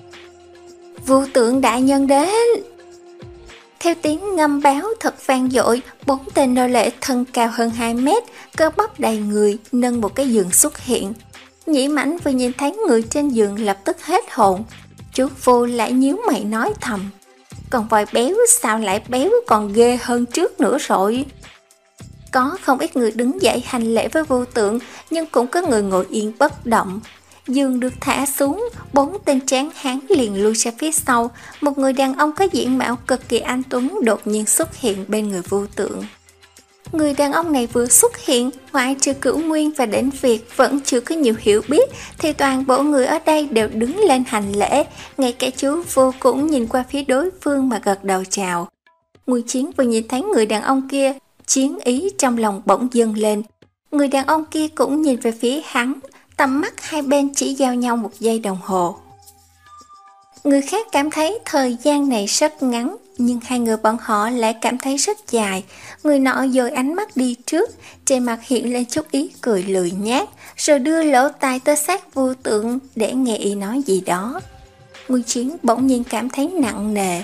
Vu Tượng đại nhân đến. Theo tiếng ngâm báo thật vang dội, bốn tên nô lệ thân cao hơn hai mét, cơ bắp đầy người, nâng một cái giường xuất hiện. Nhĩ Mãnh vừa nhìn thấy người trên giường lập tức hết hồn. Chú Phu lại nhíu mày nói thầm, còn voi béo sao lại béo còn ghê hơn trước nữa rồi. Có không ít người đứng dậy hành lễ với Vu Tượng, nhưng cũng có người ngồi yên bất động. Giường được thả xuống, bốn tên tráng hán liền lui ra phía sau. Một người đàn ông có diện mạo cực kỳ anh tuấn đột nhiên xuất hiện bên người Vu Tượng. Người đàn ông này vừa xuất hiện, ngoại trừ Cửu Nguyên và Đỉnh Việt vẫn chưa có nhiều hiểu biết, thì toàn bộ người ở đây đều đứng lên hành lễ. Ngay cả chú Vô cũng nhìn qua phía đối phương mà gật đầu chào. Nguyên Chiến vừa nhìn thấy người đàn ông kia, chiến ý trong lòng bỗng dâng lên. Người đàn ông kia cũng nhìn về phía hắn, tầm mắt hai bên chỉ giao nhau một giây đồng hồ. Người khác cảm thấy thời gian này rất ngắn, nhưng hai người bọn họ lại cảm thấy rất dài. Người nọ dời ánh mắt đi trước, trên mặt hiện lên chút ý cười lười nhác, rồi đưa lỗ tai tới sát Vu Tượng để nghe y nói gì đó. Nguyên Chiến bỗng nhiên cảm thấy nặng nề.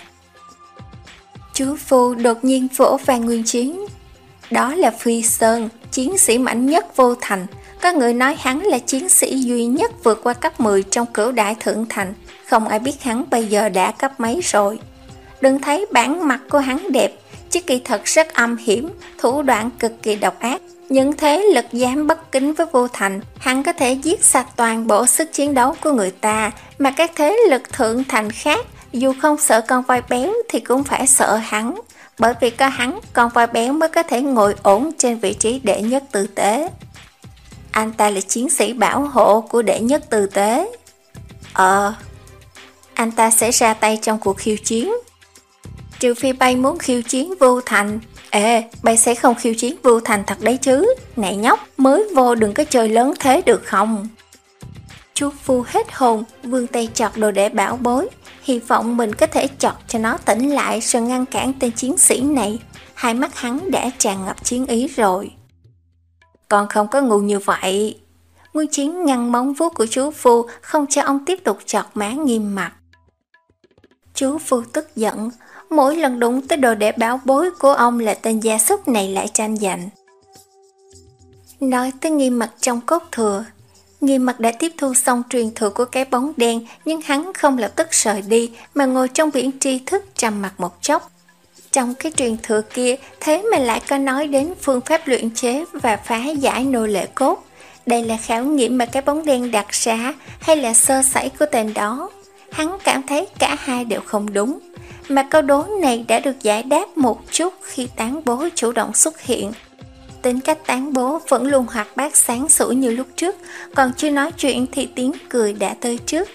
Chú Phu đột nhiên vỗ vai Nguyên Chiến. Đó là Phi Sơn, chiến sĩ mạnh nhất Vô Thành. Có người nói hắn là chiến sĩ duy nhất vượt qua cấp mười trong cửu đại thượng thành. Không ai biết hắn bây giờ đã cấp mấy rồi. Đừng thấy bản mặt của hắn đẹp, chứ kỳ thật rất âm hiểm, thủ đoạn cực kỳ độc ác. Những thế lực dám bất kính với Vô Thành, hắn có thể giết sạch toàn bộ sức chiến đấu của người ta. Mà các thế lực thượng thành khác, dù không sợ con voi béo thì cũng phải sợ hắn. Bởi vì có hắn, con voi béo mới có thể ngồi ổn trên vị trí đệ nhất tư tế. Anh ta là chiến sĩ bảo hộ của đệ nhất tư tế. Ờ, anh ta sẽ ra tay trong cuộc khiêu chiến. Trừ phi bay muốn khiêu chiến Vu Thành. Ê, bay sẽ không khiêu chiến Vu Thành thật đấy chứ. Này nhóc, mới vô đừng có chơi lớn thế được không? Chú Phu hết hồn, vươn tay chọt đồ để bảo bối, hy vọng mình có thể chọt cho nó tỉnh lại rồi ngăn cản tên chiến sĩ này. Hai mắt hắn đã tràn ngập chiến ý rồi. Còn không có ngu như vậy. Nguyên Chiến ngăn móng vuốt của chú Phu, không cho ông tiếp tục chọt má Nghiêm Mặc. Chú Phu tức giận, mỗi lần đụng tới đồ đệ bảo bối của ông là tên gia súc này lại tranh giành. Nói tới Nghiêm Mặc trong cốt thừa, Nghiêm Mặc đã tiếp thu xong truyền thừa của cái bóng đen, nhưng hắn không lập tức rời đi mà ngồi trong biển tri thức trầm mặc một chốc. Trong cái truyền thừa kia, thế mà lại có nói đến phương pháp luyện chế và phá giải nô lệ cốt. Đây là khảo nghiệm mà cái bóng đen đặt ra hay là sơ sẩy của tên đó? Hắn cảm thấy cả hai đều không đúng. Mà câu đố này đã được giải đáp một chút khi Tán Bố chủ động xuất hiện. Tính cách Tán Bố vẫn luôn hoạt bát sáng sủa như lúc trước, còn chưa nói chuyện thì tiếng cười đã tới trước.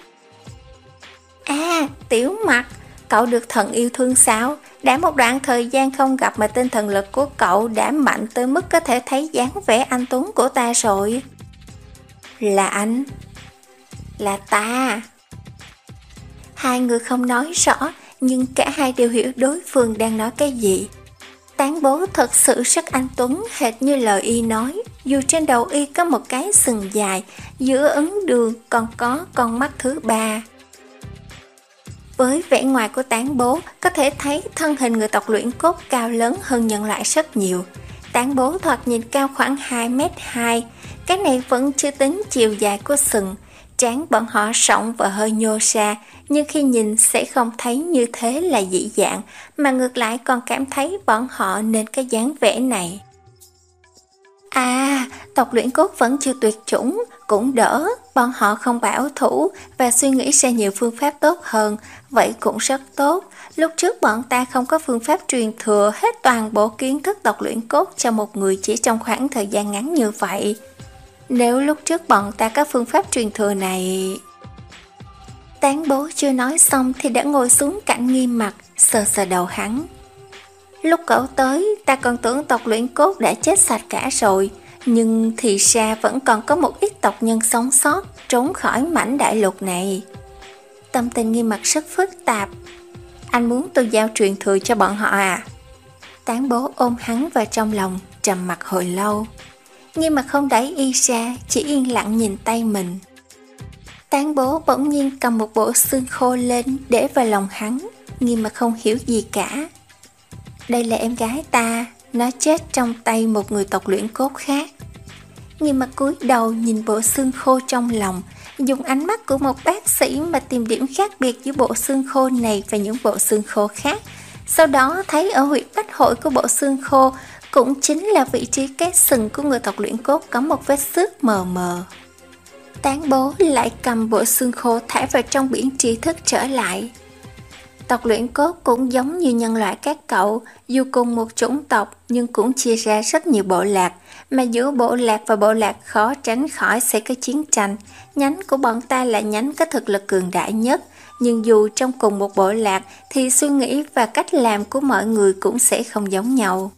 À, Tiểu Mặc, cậu được thần yêu thương sao? Đã một đoạn thời gian không gặp mà tinh thần lực của cậu đã mạnh tới mức có thể thấy dáng vẻ anh tuấn của ta rồi. Là anh? Là ta? Hai người không nói rõ, nhưng cả hai đều hiểu đối phương đang nói cái gì. Tán Bố thật sự rất anh tuấn, hệt như lời y nói, dù trên đầu y có một cái sừng dài, giữa ấn đường còn có con mắt thứ ba. Với vẻ ngoài của Tán Bố, có thể thấy thân hình người tộc luyện cốt cao lớn hơn nhân loại rất nhiều. Tán Bố thoạt nhìn cao khoảng hai mét hai, cái này vẫn chưa tính chiều dài của sừng. Trán bọn họ rộng và hơi nhô ra, nhưng khi nhìn sẽ không thấy như thế là dị dạng, mà ngược lại còn cảm thấy bọn họ nên cái dáng vẻ này. À, tộc luyện cốt vẫn chưa tuyệt chủng, cũng đỡ, bọn họ không bảo thủ và suy nghĩ ra nhiều phương pháp tốt hơn, vậy cũng rất tốt. Lúc trước bọn ta không có phương pháp truyền thừa hết toàn bộ kiến thức tộc luyện cốt cho một người chỉ trong khoảng thời gian ngắn như vậy. Nếu lúc trước bọn ta có phương pháp truyền thừa này... Tán Bố chưa nói xong thì đã ngồi xuống cạnh Nghiêm Mặc, sờ sờ đầu hắn. Lúc cậu tới, ta còn tưởng tộc luyện cốt đã chết sạch cả rồi, nhưng thì ra vẫn còn có một ít tộc nhân sống sót, trốn khỏi mảnh đại lục này. Tâm tình Nghiêm Mặc rất phức tạp. Anh muốn tôi giao truyền thừa cho bọn họ à? Tán Bố ôm hắn vào trong lòng, trầm mặc hồi lâu. Nghiêm Mặc không đẩy y ra, chỉ yên lặng nhìn tay mình. Tán Bố bỗng nhiên cầm một bộ xương khô lên để vào lòng hắn. Nghiêm Mặc không hiểu gì cả. Đây là em gái ta, nó chết trong tay một người tộc luyện cốt khác. Nghiêm Mặc cúi đầu nhìn bộ xương khô trong lòng, dùng ánh mắt của một bác sĩ mà tìm điểm khác biệt giữa bộ xương khô này và những bộ xương khô khác. Sau đó thấy ở huyệt bách hội của bộ xương khô, cũng chính là vị trí cái sừng của người tộc luyện cốt có một vết xước mờ mờ. Tán Bố lại cầm bộ xương khô thả vào trong biển tri thức trở lại. Tộc luyện cốt cũng giống như nhân loại các cậu, dù cùng một chủng tộc nhưng cũng chia ra rất nhiều bộ lạc, mà giữa bộ lạc và bộ lạc khó tránh khỏi sẽ có chiến tranh. Nhánh của bọn ta là nhánh có thực lực cường đại nhất, nhưng dù trong cùng một bộ lạc thì suy nghĩ và cách làm của mọi người cũng sẽ không giống nhau.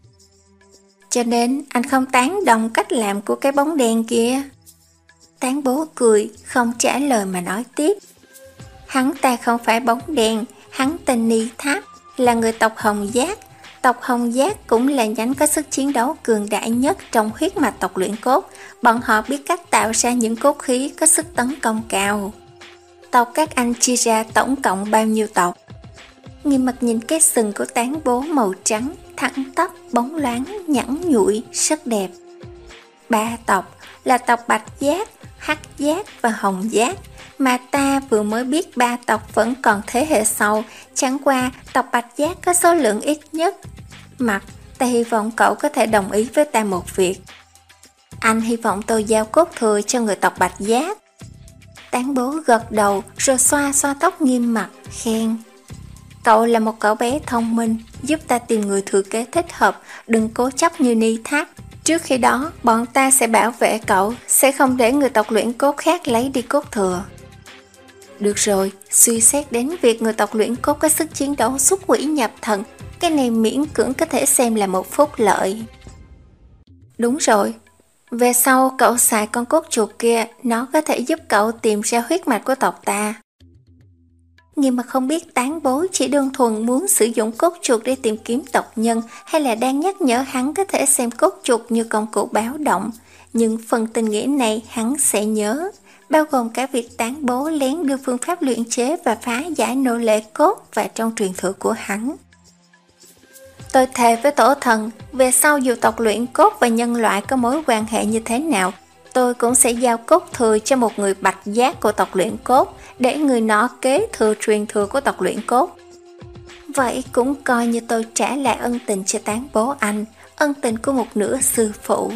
Cho nên anh không tán đồng cách làm của cái bóng đen kia. Tán Bố cười, không trả lời mà nói tiếp. Hắn ta không phải bóng đen, hắn tên Ni Tháp, là người tộc Hồng Giác. Tộc Hồng Giác cũng là nhánh có sức chiến đấu cường đại nhất trong huyết mạch tộc luyện cốt. Bọn họ biết cách tạo ra những cốt khí có sức tấn công cao. Tộc các anh chia ra tổng cộng bao nhiêu tộc? Nghiêm Mặc nhìn cái sừng của Tán Bố màu trắng, thẳng tắp, bóng loáng, nhẵn nhụi, rất đẹp. Ba tộc là tộc Bạch Giác, Hắc Giác và Hồng Giác, mà ta vừa mới biết ba tộc vẫn còn thế hệ sau, chẳng qua tộc Bạch Giác có số lượng ít nhất. Mặc, ta hy vọng cậu có thể đồng ý với ta một việc. Anh hy vọng tôi giao cốt thừa cho người tộc Bạch Giác. Tán Bố gật đầu rồi xoa xoa tóc Nghiêm Mặc, khen. Cậu là một cậu bé thông minh, giúp ta tìm người thừa kế thích hợp, đừng cố chấp như Ni Tháp. Trước khi đó, bọn ta sẽ bảo vệ cậu, sẽ không để người tộc luyện cốt khác lấy đi cốt thừa. Được rồi, suy xét đến việc người tộc luyện cốt có sức chiến đấu xuất quỷ nhập thần, cái này miễn cưỡng có thể xem là một phúc lợi. Đúng rồi, về sau cậu xài con cốt chuột kia, nó có thể giúp cậu tìm ra huyết mạch của tộc ta. Nhưng mà không biết Tán Bố chỉ đơn thuần muốn sử dụng cốt chuột để tìm kiếm tộc nhân, hay là đang nhắc nhở hắn có thể xem cốt chuột như công cụ báo động. Nhưng phần tình nghĩa này hắn sẽ nhớ. bao gồm cả việc Tán Bố lén đưa phương pháp luyện chế và phá giải nô lệ cốt và trong truyền thừa của hắn. Tôi thề với tổ thần, về sau dù tộc luyện cốt và nhân loại có mối quan hệ như thế nào, tôi cũng sẽ giao cốt thừa cho một người bạch giác của tộc luyện cốt, để người nọ kế thừa truyền thừa của tộc luyện cốt. Vậy cũng coi như tôi trả lại ân tình cho Tán Bố anh, ân tình của một nửa sư phụ.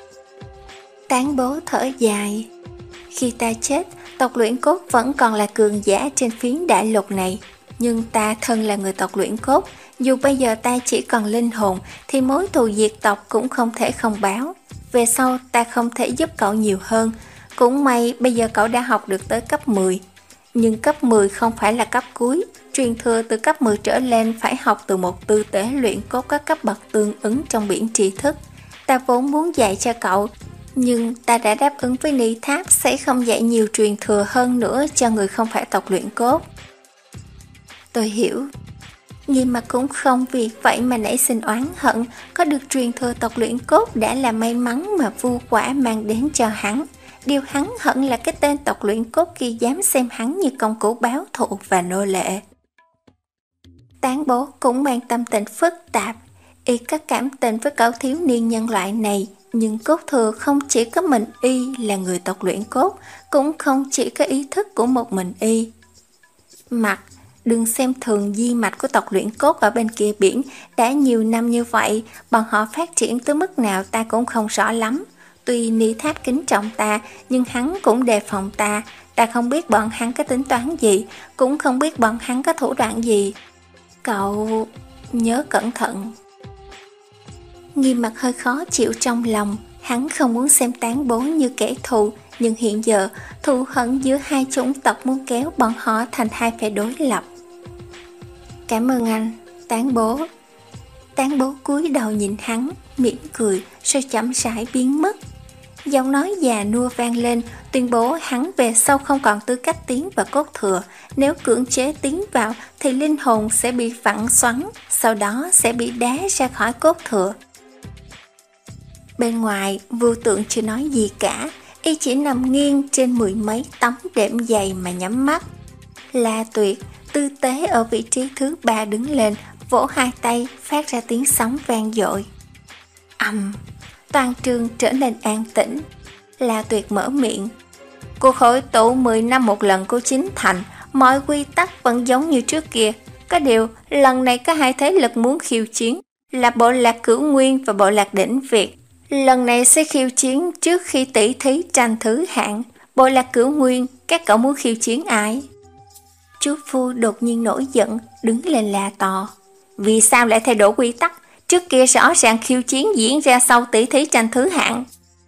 Tán Bố thở dài. Khi ta chết, tộc luyện cốt vẫn còn là cường giả trên phiến đại lục này. Nhưng ta thân là người tộc luyện cốt, dù bây giờ ta chỉ còn linh hồn, thì mối thù diệt tộc cũng không thể không báo. Về sau ta không thể giúp cậu nhiều hơn. Cũng may bây giờ cậu đã học được tới cấp mười. Nhưng cấp mười không phải là cấp cuối. Truyền thừa từ cấp mười trở lên phải học từ một tư tế luyện cốt có cấp bậc tương ứng trong biển tri thức. Ta vốn muốn dạy cho cậu, nhưng ta đã đáp ứng với Ni Tháp sẽ không dạy nhiều truyền thừa hơn nữa cho người không phải tộc luyện cốt. Tôi hiểu. Nhưng mà cũng không vì vậy mà nảy sinh oán hận. Có được truyền thừa tộc luyện cốt đã là may mắn mà Vu Quả mang đến cho hắn. Điều hắn hận là cái tên tộc luyện cốt kia dám xem hắn như công cụ báo thù và nô lệ. Tán Bố cũng mang tâm tình phức tạp. Y có cảm tình với cậu thiếu niên nhân loại này, nhưng cốt thừa không chỉ có mình Y là người tộc luyện cốt, cũng không chỉ có ý thức của một mình Y. Mặt, đừng xem thường di mạch của tộc luyện cốt ở bên kia biển, đã nhiều năm như vậy, bọn họ phát triển tới mức nào ta cũng không rõ lắm. Tuy Ni Tháp kính trọng ta, nhưng hắn cũng đề phòng ta, ta không biết bọn hắn có tính toán gì, cũng không biết bọn hắn có thủ đoạn gì. Cậu nhớ cẩn thận. Nghiêm Mặt hơi khó chịu trong lòng, hắn không muốn xem Tán Bố như kẻ thù, nhưng hiện giờ thù hận giữa hai chủng tộc muốn kéo bọn họ thành hai phe đối lập. Cảm ơn anh, Tán Bố. Tán Bố cúi đầu nhìn hắn, mỉm cười, rồi chậm rãi biến mất. Giọng nói già nua vang lên, tuyên bố hắn về sau không còn tư cách tiến vào cốt thừa. Nếu cưỡng chế tiến vào thì linh hồn sẽ bị vặn xoắn, sau đó sẽ bị đá ra khỏi cốt thừa. Bên ngoài, Vô Tượng chưa nói gì cả, y chỉ nằm nghiêng trên mười mấy tấm đệm dày mà nhắm mắt. La Tuyệt, tư tế ở vị trí thứ ba đứng lên, vỗ hai tay, phát ra tiếng sóng vang dội. Ầm, toàn trường trở nên an tĩnh. La Tuyệt mở miệng. Cuộc hội tụ mười năm một lần của Chính Thành, mọi quy tắc vẫn giống như trước kia. Có điều, lần này có hai thế lực muốn khiêu chiến, là bộ lạc Cửu Nguyên và bộ lạc Đỉnh Việt. Lần này sẽ khiêu chiến trước khi tỷ thí tranh thứ hạng. Bộ lạc Cửu Nguyên, các cậu muốn khiêu chiến ai? Chú Phu đột nhiên nổi giận, đứng lên la to. Vì sao lại thay đổi quy tắc? Trước kia rõ ràng khiêu chiến diễn ra sau tỷ thí tranh thứ hạng.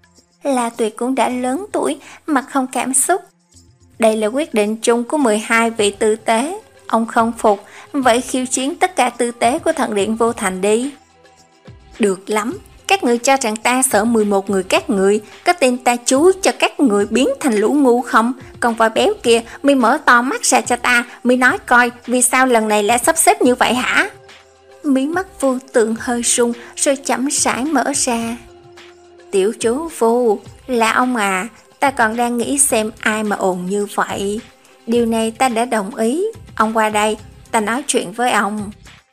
La Tuyệt cũng đã lớn tuổi, mặt không cảm xúc. Đây là quyết định chung của mười hai vị tư tế. Ông không phục, vậy khiêu chiến tất cả tư tế của thần điện Vô Thành đi. Được lắm, các người cho rằng ta sợ mười một người các người, có tin ta chú cho các người biến thành lũ ngu không? Còn voi béo kia, mi mở to mắt ra cho ta, mi nói coi vì sao lần này lại sắp xếp như vậy hả? Mí mắt Vô Tượng hơi rung, rồi chậm rãi mở ra. Tiểu chú Vô, là ông à, ta còn đang nghĩ xem ai mà ồn như vậy. Điều này ta đã đồng ý, ông qua đây, ta nói chuyện với ông.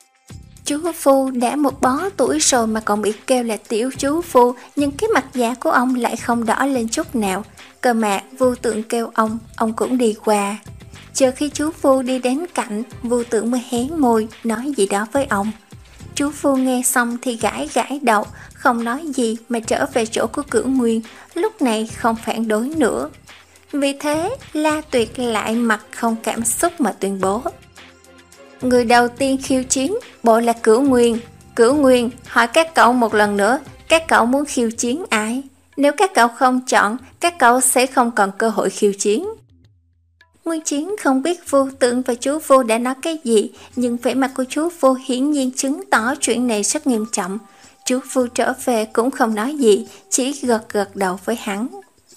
Chú Phu đã một bó tuổi rồi mà còn bị kêu là tiểu chú Phu, nhưng cái mặt da của ông lại không đỏ lên chút nào. Cơ mà Vô Tượng kêu ông, ông cũng đi qua. Chờ khi chú Phu đi đến cạnh, Vô Tượng mới hé môi, nói gì đó với ông. Chú Phu nghe xong thì gãi gãi đầu, không nói gì mà trở về chỗ của Cửu Nguyên, lúc này không phản đối nữa. Vì thế, La Tuyệt lại mặt không cảm xúc mà tuyên bố. Người đầu tiên khiêu chiến, bộ là Cửu Nguyên. Cửu Nguyên, hỏi các cậu một lần nữa, các cậu muốn khiêu chiến ai? Nếu các cậu không chọn, các cậu sẽ không còn cơ hội khiêu chiến. Nguyên Chiến không biết Vô Tượng và chú Vô đã nói cái gì, nhưng vẻ mặt của chú Vô hiển nhiên chứng tỏ chuyện này rất nghiêm trọng. Chú Vô trở về cũng không nói gì, chỉ gật gật đầu với hắn.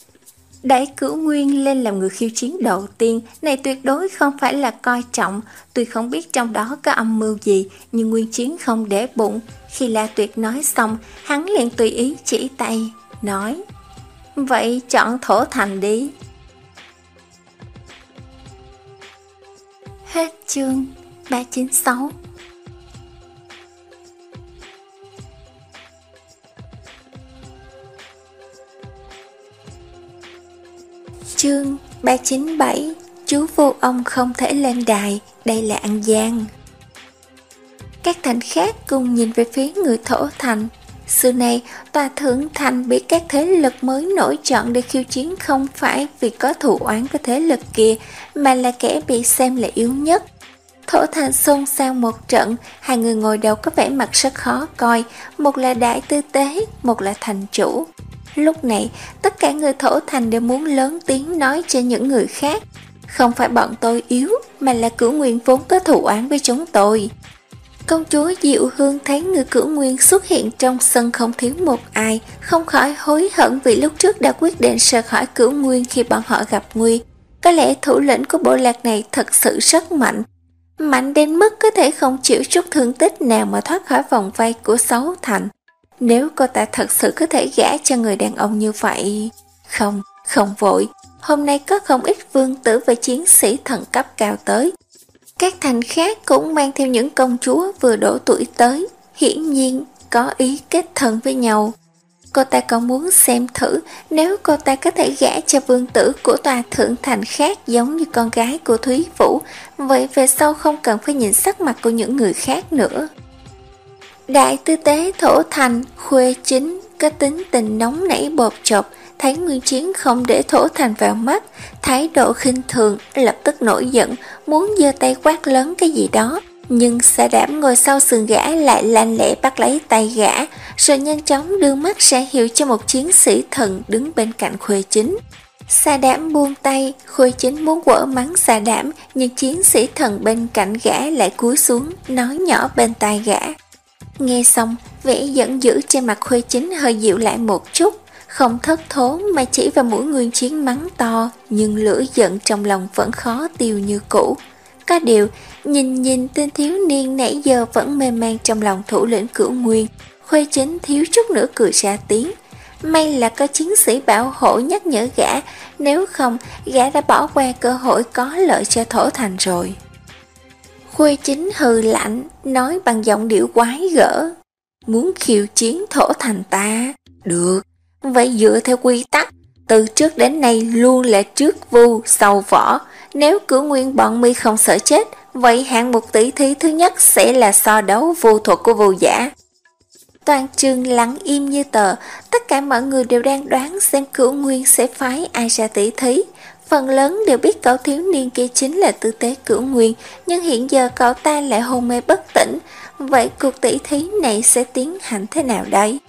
Đẩy Cửu Nguyên lên làm người khiêu chiến đầu tiên, này tuyệt đối không phải là coi trọng. Tuy không biết trong đó có âm mưu gì, nhưng Nguyên Chiến không để bụng. Khi La Tuyệt nói xong, hắn liền tùy ý chỉ tay, nói: Vậy chọn Thổ Thành đi. Hết chương ba trăm chín mươi sáu. Chương ba trăm chín mươi bảy. Chú Vô Ông không thể lên đài, đây là ăn gian. Các thành khác cùng nhìn về phía người Thổ Thành. Xưa nay, tòa thượng thành bị các thế lực mới nổi chọn để khiêu chiến không phải vì có thù oán với thế lực kia, mà là kẻ bị xem là yếu nhất. Thổ Thành xôn xao một trận, hai người ngồi đầu có vẻ mặt rất khó coi, một là đại tư tế, một là thành chủ. Lúc này, tất cả người Thổ Thành đều muốn lớn tiếng nói cho những người khác. Không phải bọn tôi yếu, mà là Cửu Nguyên vốn có thù oán với chúng tôi. Công chúa Diệu Hương thấy người Cửu Nguyên xuất hiện trong sân không thiếu một ai, không khỏi hối hận vì lúc trước đã quyết định rời khỏi Cửu Nguyên khi bọn họ gặp nguy. Có lẽ thủ lĩnh của bộ lạc này thật sự rất mạnh, mạnh đến mức có thể không chịu chút thương tích nào mà thoát khỏi vòng vây của Sáu Thành. Nếu cô ta thật sự có thể gả cho người đàn ông như vậy... Không, không vội, hôm nay có không ít vương tử và chiến sĩ thần cấp cao tới. Các thành khác cũng mang theo những công chúa vừa độ tuổi tới, hiển nhiên có ý kết thân với nhau. Cô ta còn muốn xem thử nếu cô ta có thể gả cho vương tử của tòa thượng thành khác giống như con gái của Thúy Vũ, vậy về sau không cần phải nhìn sắc mặt của những người khác nữa. Đại tư tế Thổ Thành, Khuê Chính, có tính tình nóng nảy bột chộp, thấy Nguyên Chiến không để Thổ Thành vào mắt, thái độ khinh thường, lập tức nổi giận, muốn giơ tay quát lớn cái gì đó. Nhưng Sa Đảm ngồi sau sườn gã lại lanh lẹ bắt lấy tay gã, rồi nhanh chóng đưa mắt ra hiệu cho một chiến sĩ thần đứng bên cạnh Khuê Chính. Sa Đảm buông tay, Khuê Chính muốn quở mắng Sa Đảm, nhưng chiến sĩ thần bên cạnh gã lại cúi xuống, nói nhỏ bên tai gã. Nghe xong, vẻ giận dữ trên mặt Khuê Chính hơi dịu lại một chút, không thất thố mà chỉ vào mũi Nguyên Chiến mắng to, nhưng lửa giận trong lòng vẫn khó tiêu như cũ. Có điều, nhìn nhìn tên thiếu niên nãy giờ vẫn mê man trong lòng thủ lĩnh Cửu Nguyên, Khuê Chính thiếu chút nữa cười ra tiếng. May là có chiến sĩ bảo hộ nhắc nhở gã, nếu không gã đã bỏ qua cơ hội có lợi cho Thổ Thành rồi. Khuê Chính hừ lạnh, nói bằng giọng điệu quái gở. Muốn khiêu chiến Thổ Thành ta? Được, vậy dựa theo quy tắc, từ trước đến nay luôn là trước vu sau võ. Nếu Cửu Nguyên bọn mi không sợ chết, vậy hạng mục tỷ thí thứ nhất sẽ là so đấu vu thuật của vu giả. Toàn trường lặng im như tờ, tất cả mọi người đều đang đoán xem Cửu Nguyên sẽ phái ai ra tỷ thí. Phần lớn đều biết cậu thiếu niên kia chính là tư tế Cửu Nguyên, nhưng hiện giờ cậu ta lại hôn mê bất tỉnh. Vậy cuộc tỷ thí này sẽ tiến hành thế nào đây?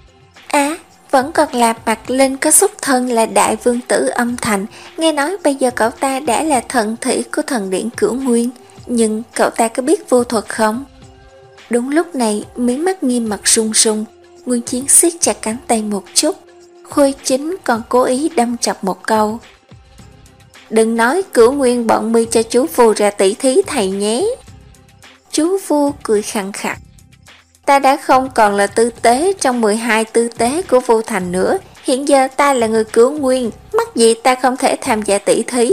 À, vẫn còn là Mạc Linh có xuất thân là đại vương tử Âm Thành, nghe nói bây giờ cậu ta đã là thần thủy của thần điện Cửu Nguyên, nhưng cậu ta có biết vô thuật không? Đúng lúc này, mí mắt Nghiêm mặt run run, Nguyên Chiến siết chặt cánh tay một chút, Khuê Chính còn cố ý đâm chọc một câu. Đừng nói Cửu Nguyên bọn mi cho chú Vu ra tỷ thí thầy nhé. Chú Vu cười khẳng khặc. Ta đã không còn là tư tế trong mười hai tư tế của Vu Thành nữa, hiện giờ ta là người Cửu Nguyên, mắc gì ta không thể tham gia tỷ thí.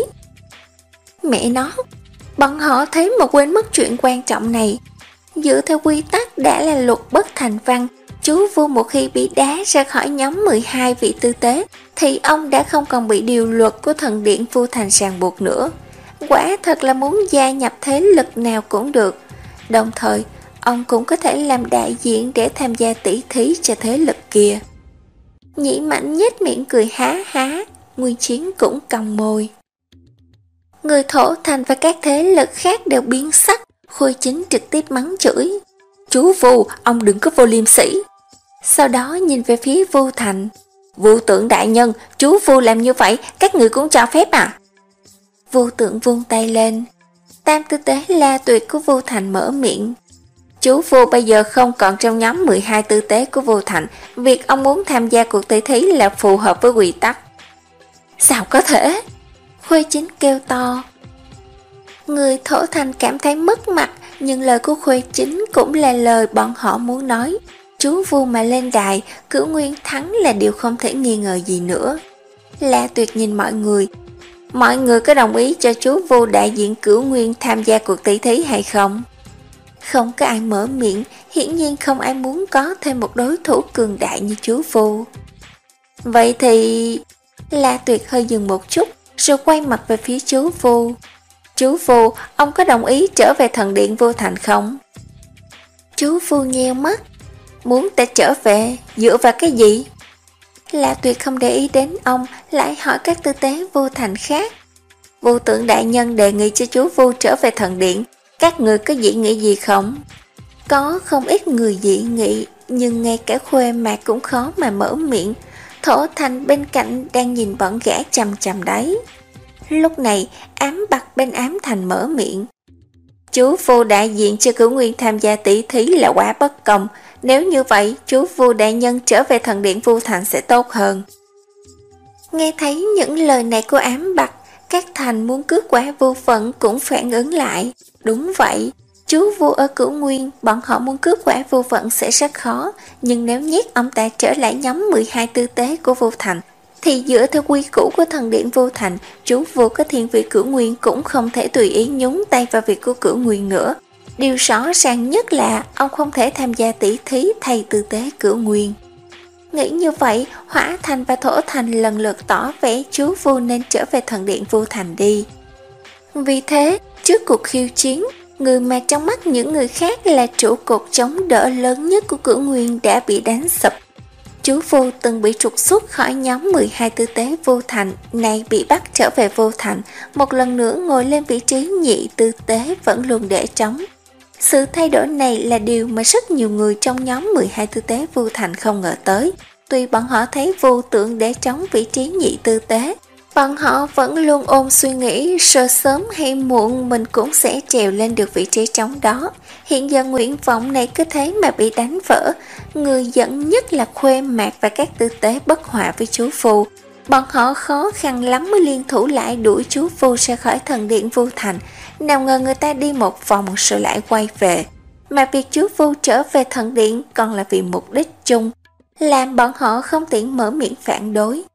Mẹ nó, bọn họ thấy mà quên mất chuyện quan trọng này. Dựa theo quy tắc đã là luật bất thành văn, chú Vu một khi bị đá ra khỏi nhóm mười hai vị tư tế, thì ông đã không còn bị điều luật của thần điện Vu Thành ràng buộc nữa. Quả thật là muốn gia nhập thế lực nào cũng được. Đồng thời, ông cũng có thể làm đại diện để tham gia tỷ thí cho thế lực kia. Nhĩ Mãnh nhếch miệng cười há há, Nguyên Chiến cũng cong môi. Người Thổ Thành và các thế lực khác đều biến sắc, Khuê Chính trực tiếp mắng chửi. Chú Vu, ông đừng có vô liêm sỉ. Sau đó nhìn về phía Vu Thành. Vu Tượng đại nhân, chú Vu làm như vậy, các người cũng cho phép à? Vu Tượng vung tay lên. Tam tư tế La Tuyệt của Vu Thành mở miệng. Chú Vu bây giờ không còn trong nhóm mười hai tư tế của Vu Thành, việc ông muốn tham gia cuộc tỷ thí là phù hợp với quy tắc. Sao có thể? Khuê Chính kêu to. Người Thổ Thành cảm thấy mất mặt, nhưng lời của Khuê Chính cũng là lời bọn họ muốn nói. Chú Vu mà lên đài, Cửu Nguyên thắng là điều không thể nghi ngờ gì nữa. La Tuyệt nhìn mọi người. Mọi người có đồng ý cho chú Vu đại diện Cửu Nguyên tham gia cuộc tỷ thí hay không? Không có ai mở miệng, hiển nhiên không ai muốn có thêm một đối thủ cường đại như chú Vu. Vậy thì... La Tuyệt hơi dừng một chút, rồi quay mặt về phía chú Vu. Chú Vu, ông có đồng ý trở về thần điện Vô Thành không? Chú Vu nheo mắt. Muốn ta trở về, dựa vào cái gì? La Tuyệt không để ý đến ông, lại hỏi các tư tế Vô Thành khác. Vô Tượng đại nhân đề nghị cho chú Vu trở về thần điện, các người có dị nghị gì không? Có không ít người dị nghị, nhưng ngay cả Khuê Mạc cũng khó mà mở miệng. Thổ Thành bên cạnh đang nhìn bọn gã chằm chằm đấy. Lúc này, Ám Bạc bên Ám Thành mở miệng. Chú Vu đại diện cho Cửu Nguyên tham gia tỷ thí là quá bất công. Nếu như vậy, chú Vu đại nhân trở về thần điện Vu Thành sẽ tốt hơn. Nghe thấy những lời này của Ám Bạc, các thành muốn cướp quá Vu Phận cũng phản ứng lại. Đúng vậy, chú Vu ở Cửu Nguyên, bọn họ muốn cướp quả Vu Phận sẽ rất khó, nhưng nếu nhét ông ta trở lại nhóm mười hai tư tế của Vu Thành, thì dựa theo quy củ của thần điện Vu Thành, chú Vu có thiên vị Cửu Nguyên cũng không thể tùy ý nhúng tay vào việc của Cửu Nguyên nữa. Điều rõ ràng nhất là ông không thể tham gia tỷ thí thay tư tế Cửu Nguyên. Nghĩ như vậy, Hỏa Thành và Thổ Thành lần lượt tỏ vẻ chú Vu nên trở về thần điện Vu Thành đi. Vì thế, trước cuộc khiêu chiến, người mà trong mắt những người khác là trụ cột chống đỡ lớn nhất của Cửu Nguyên đã bị đánh sập. Chú Vu từng bị trục xuất khỏi nhóm mười hai tư tế Vô Thành, nay bị bắt trở về Vô Thành, một lần nữa ngồi lên vị trí nhị tư tế vẫn luôn để trống. Sự thay đổi này là điều mà rất nhiều người trong nhóm mười hai tư tế Vô Thành không ngờ tới. Tuy bọn họ thấy Vô Tượng để trống vị trí nhị tư tế, bọn họ vẫn luôn ôm suy nghĩ sợ sớm hay muộn mình cũng sẽ trèo lên được vị trí trống đó. Hiện giờ nguyện vọng này cứ thế mà bị đánh vỡ. Người giận nhất là Khuê Mạc và các tư tế bất hòa với chú Vu. Bọn họ khó khăn lắm mới liên thủ lại đuổi chú Vu ra khỏi thần điện Vu Thành. Nào ngờ người ta đi một vòng rồi lại quay về. Mà việc chú Vu trở về thần điện còn là vì mục đích chung, làm bọn họ không tiện mở miệng phản đối.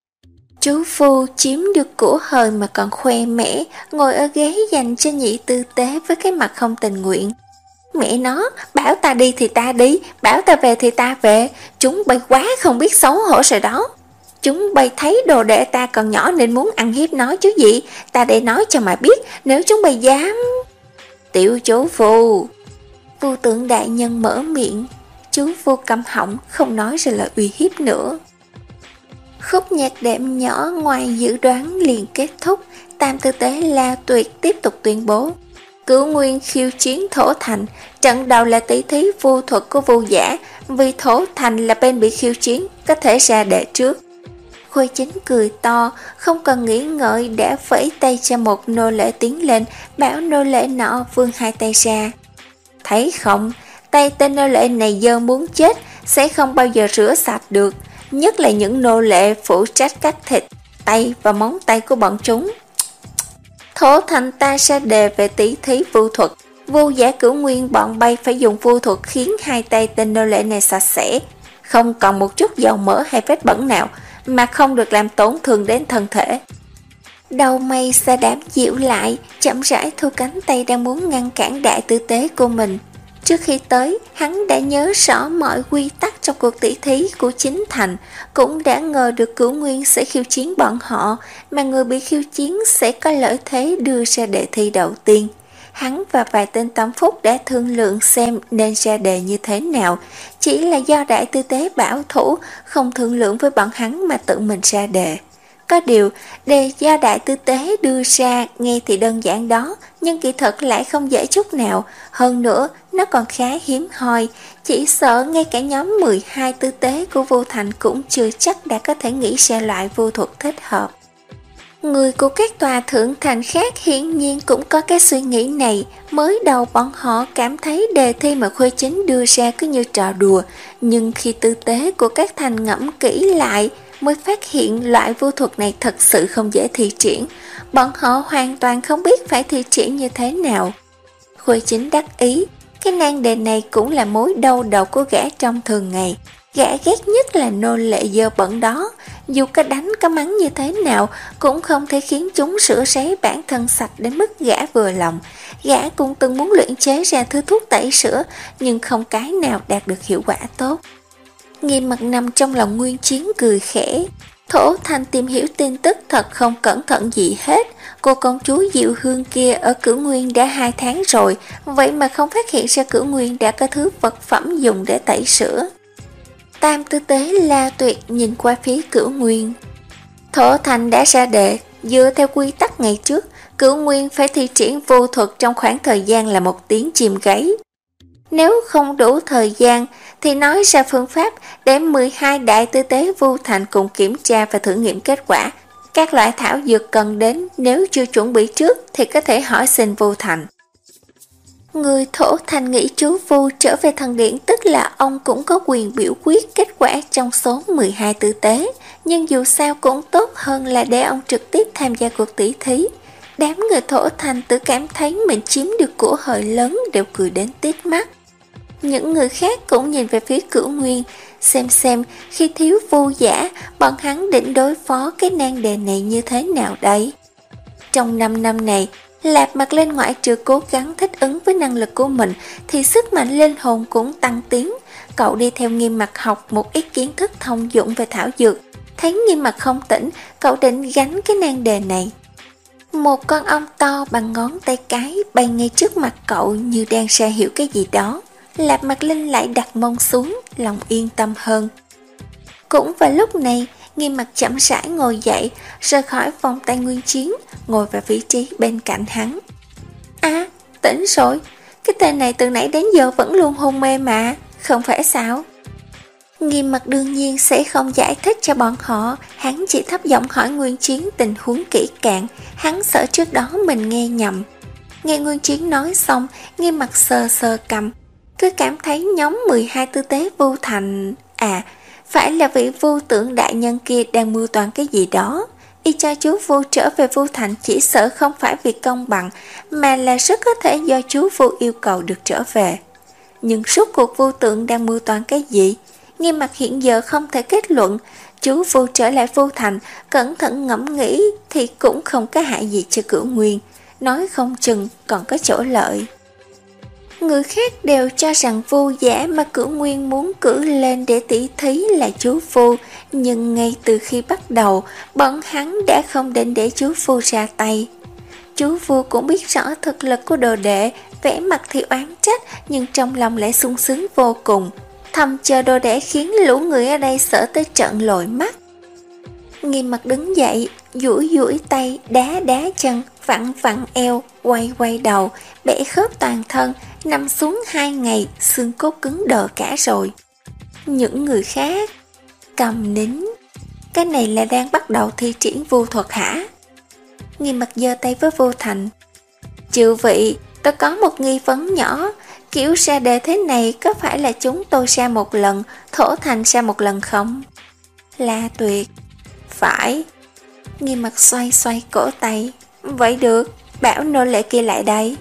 Chú Vu chiếm được của hời mà còn khoe mẽ, ngồi ở ghế dành cho nhị tư tế với cái mặt không tình nguyện. Mẹ nó, bảo ta đi thì ta đi, bảo ta về thì ta về, chúng bay quá không biết xấu hổ rồi đó. Chúng bay thấy đồ đệ ta còn nhỏ nên muốn ăn hiếp nó chứ gì, ta để nói cho mà biết, nếu chúng bay dám... Tiểu chú Vu. Vu Tượng đại nhân mở miệng, chú Vu câm họng không nói ra lời uy hiếp nữa. Khúc nhạc đệm nhỏ ngoài dự đoán liền kết thúc. Tam tư tế La Tuyệt tiếp tục tuyên bố Cửu Nguyên khiêu chiến Thổ Thành. Trận đầu là tỷ thí vu thuật của Vu giả, vì Thổ Thành là bên bị khiêu chiến, có thể ra đệ trước. Khôi Chính cười to, không cần nghĩ ngợi đã vẫy tay cho một nô lệ tiến lên, bảo nô lệ nọ vươn hai tay ra. Thấy không, tay tên nô lệ này dơ muốn chết, sẽ không bao giờ rửa sạch được, nhất là những nô lệ phụ trách cắt thịt, tay và móng tay của bọn chúng. Thổ Thành ta ra đề về tỷ thí vu thuật, Vu giả Cửu Nguyên bọn bay phải dùng vu thuật khiến hai tay tên nô lệ này sạch sẽ, không còn một chút dầu mỡ hay vết bẩn nào, mà không được làm tổn thương đến thân thể. Đầu mây Sa Đám dịu lại, chậm rãi thu cánh tay đang muốn ngăn cản đại tư tế của mình. Trước khi tới, hắn đã nhớ rõ mọi quy tắc trong cuộc tỷ thí của chính thành, cũng đã ngờ được Cửu Nguyên sẽ khiêu chiến bọn họ, mà người bị khiêu chiến sẽ có lợi thế đưa ra đề thi đầu tiên. Hắn và vài tên tâm phúc đã thương lượng xem nên ra đề như thế nào, chỉ là do đại tư tế bảo thủ, không thương lượng với bọn hắn mà tự mình ra đề. Có điều, đề do đại tư tế đưa ra nghe thì đơn giản đó, nhưng kỳ thật lại không dễ chút nào. Hơn nữa, nó còn khá hiếm hoi, chỉ sợ ngay cả nhóm mười hai tư tế của Vô Thành cũng chưa chắc đã có thể nghĩ ra loại vô thuật thích hợp. Người của các tòa thượng thành khác hiển nhiên cũng có cái suy nghĩ này. Mới đầu bọn họ cảm thấy đề thi mà Khuê Chính đưa ra cứ như trò đùa, nhưng khi tư tế của các thành ngẫm kỹ lại mới phát hiện loại vô thuật này thật sự không dễ thi triển. Bọn họ hoàn toàn không biết phải thi triển như thế nào. Khuê Chính đắc ý, cái nan đề này cũng là mối đau đầu của gã trong thường ngày. Gã ghét nhất là nô lệ dơ bẩn đó, dù có đánh có mắng như thế nào cũng không thể khiến chúng rửa ráy bản thân sạch đến mức gã vừa lòng. Gã cũng từng muốn luyện chế ra thứ thuốc tẩy sữa, nhưng không cái nào đạt được hiệu quả tốt. Nghiêm Mặt nằm trong lòng Nguyên Chiến cười khẽ. Thổ Thành tìm hiểu tin tức thật không cẩn thận gì hết. Cô công chúa Diệu Hương kia ở Cửu Nguyên đã hai tháng rồi, vậy mà không phát hiện ra Cửu Nguyên đã có thứ vật phẩm dùng để tẩy sữa. Tam tư tế La Tuyệt nhìn qua phía Cửu Nguyên. Thổ Thành đã ra đề, dựa theo quy tắc ngày trước, Cửu Nguyên phải thi triển vô thuật trong khoảng thời gian là một tiếng chim gáy. Nếu không đủ thời gian thì nói ra phương pháp để mười hai đại tư tế Vu Thành cùng kiểm tra và thử nghiệm kết quả. Các loại thảo dược cần đến nếu chưa chuẩn bị trước thì có thể hỏi xin Vu Thành. Người Thổ Thành nghĩ chú Vu trở về thần điện, tức là ông cũng có quyền biểu quyết kết quả trong số mười hai tư tế, nhưng dù sao cũng tốt hơn là để ông trực tiếp tham gia cuộc tỷ thí. Đám người Thổ Thành tự cảm thấy mình chiếm được của hời lớn đều cười đến tít mắt. Những người khác cũng nhìn về phía Cửu Nguyên, xem xem khi thiếu Vu giả, bọn hắn định đối phó cái nan đề này như thế nào đấy. Trong năm năm này, Lạp Mặt Linh ngoại trừ cố gắng thích ứng với năng lực của mình thì sức mạnh linh hồn cũng tăng tiến. Cậu đi theo Nghiêm Mặt học một ít kiến thức thông dụng về thảo dược. Thấy Nghiêm Mặt không tỉnh, cậu định gánh cái nan đề này. Một con ong to bằng ngón tay cái bay ngay trước mặt cậu như đang ra hiểu cái gì đó. Lạp Mặt Linh lại đặt mông xuống, lòng yên tâm hơn. Cũng vào lúc này, Nghiêm Mặt chậm rãi ngồi dậy, rời khỏi vòng tay Nguyên Chiến, ngồi vào vị trí bên cạnh hắn. À, tỉnh rồi, cái tên này từ nãy đến giờ vẫn luôn hôn mê mà, không phải sao? Nghiêm Mặt đương nhiên sẽ không giải thích cho bọn họ, hắn chỉ thấp giọng hỏi Nguyên Chiến tình huống kỹ càng, hắn sợ trước đó mình nghe nhầm. Nghe Nguyên Chiến nói xong, Nghiêm Mặt sờ sờ cầm, cứ cảm thấy nhóm mười hai tư tế Vu Thành, à, phải là vị Vu Tưởng đại nhân kia đang mưu toan cái gì đó. Y cho chú Vu trở về Vu Thành chỉ sợ không phải vì công bằng, mà là rất có thể do chú Vu yêu cầu được trở về. Nhưng suốt cuộc Vu Tưởng đang mưu toan cái gì? Nghiêm Mặt hiện giờ không thể kết luận. Chú Vu trở lại Vu Thành, cẩn thận ngẫm nghĩ thì cũng không có hại gì cho Cửu Nguyên, nói không chừng còn có chỗ lợi. Người khác đều cho rằng Vu giả mà Cửu Nguyên muốn cử lên để tỷ thí là chú Vu, nhưng ngay từ khi bắt đầu, bọn hắn đã không định để chú Vu ra tay. Chú Vu cũng biết rõ thực lực của đồ đệ, vẻ mặt thì oán trách, nhưng trong lòng lại sung sướng vô cùng, thầm chờ đồ đệ khiến lũ người ở đây sợ tới trợn lồi mắt. Nghiêm Mặt đứng dậy, duỗi duỗi tay, đá đá chân, vặn vặn eo, quay quay đầu, bẻ khớp toàn thân, nằm xuống hai ngày, xương cốt cứng đờ cả rồi. Những người khác cầm nín, cái này là đang bắt đầu thi triển vu thuật hả? Nghiêm Mặt giơ tay với Vu Thành. Chư vị, tôi có một nghi vấn nhỏ, kiểu ra đề thế này có phải là chúng tôi ra một lần, Thổ Thành ra một lần không? La Tuyệt. Phải. Nghiêm Mặt xoay xoay cổ tay. Vậy được, bảo nô lệ kia lại đây.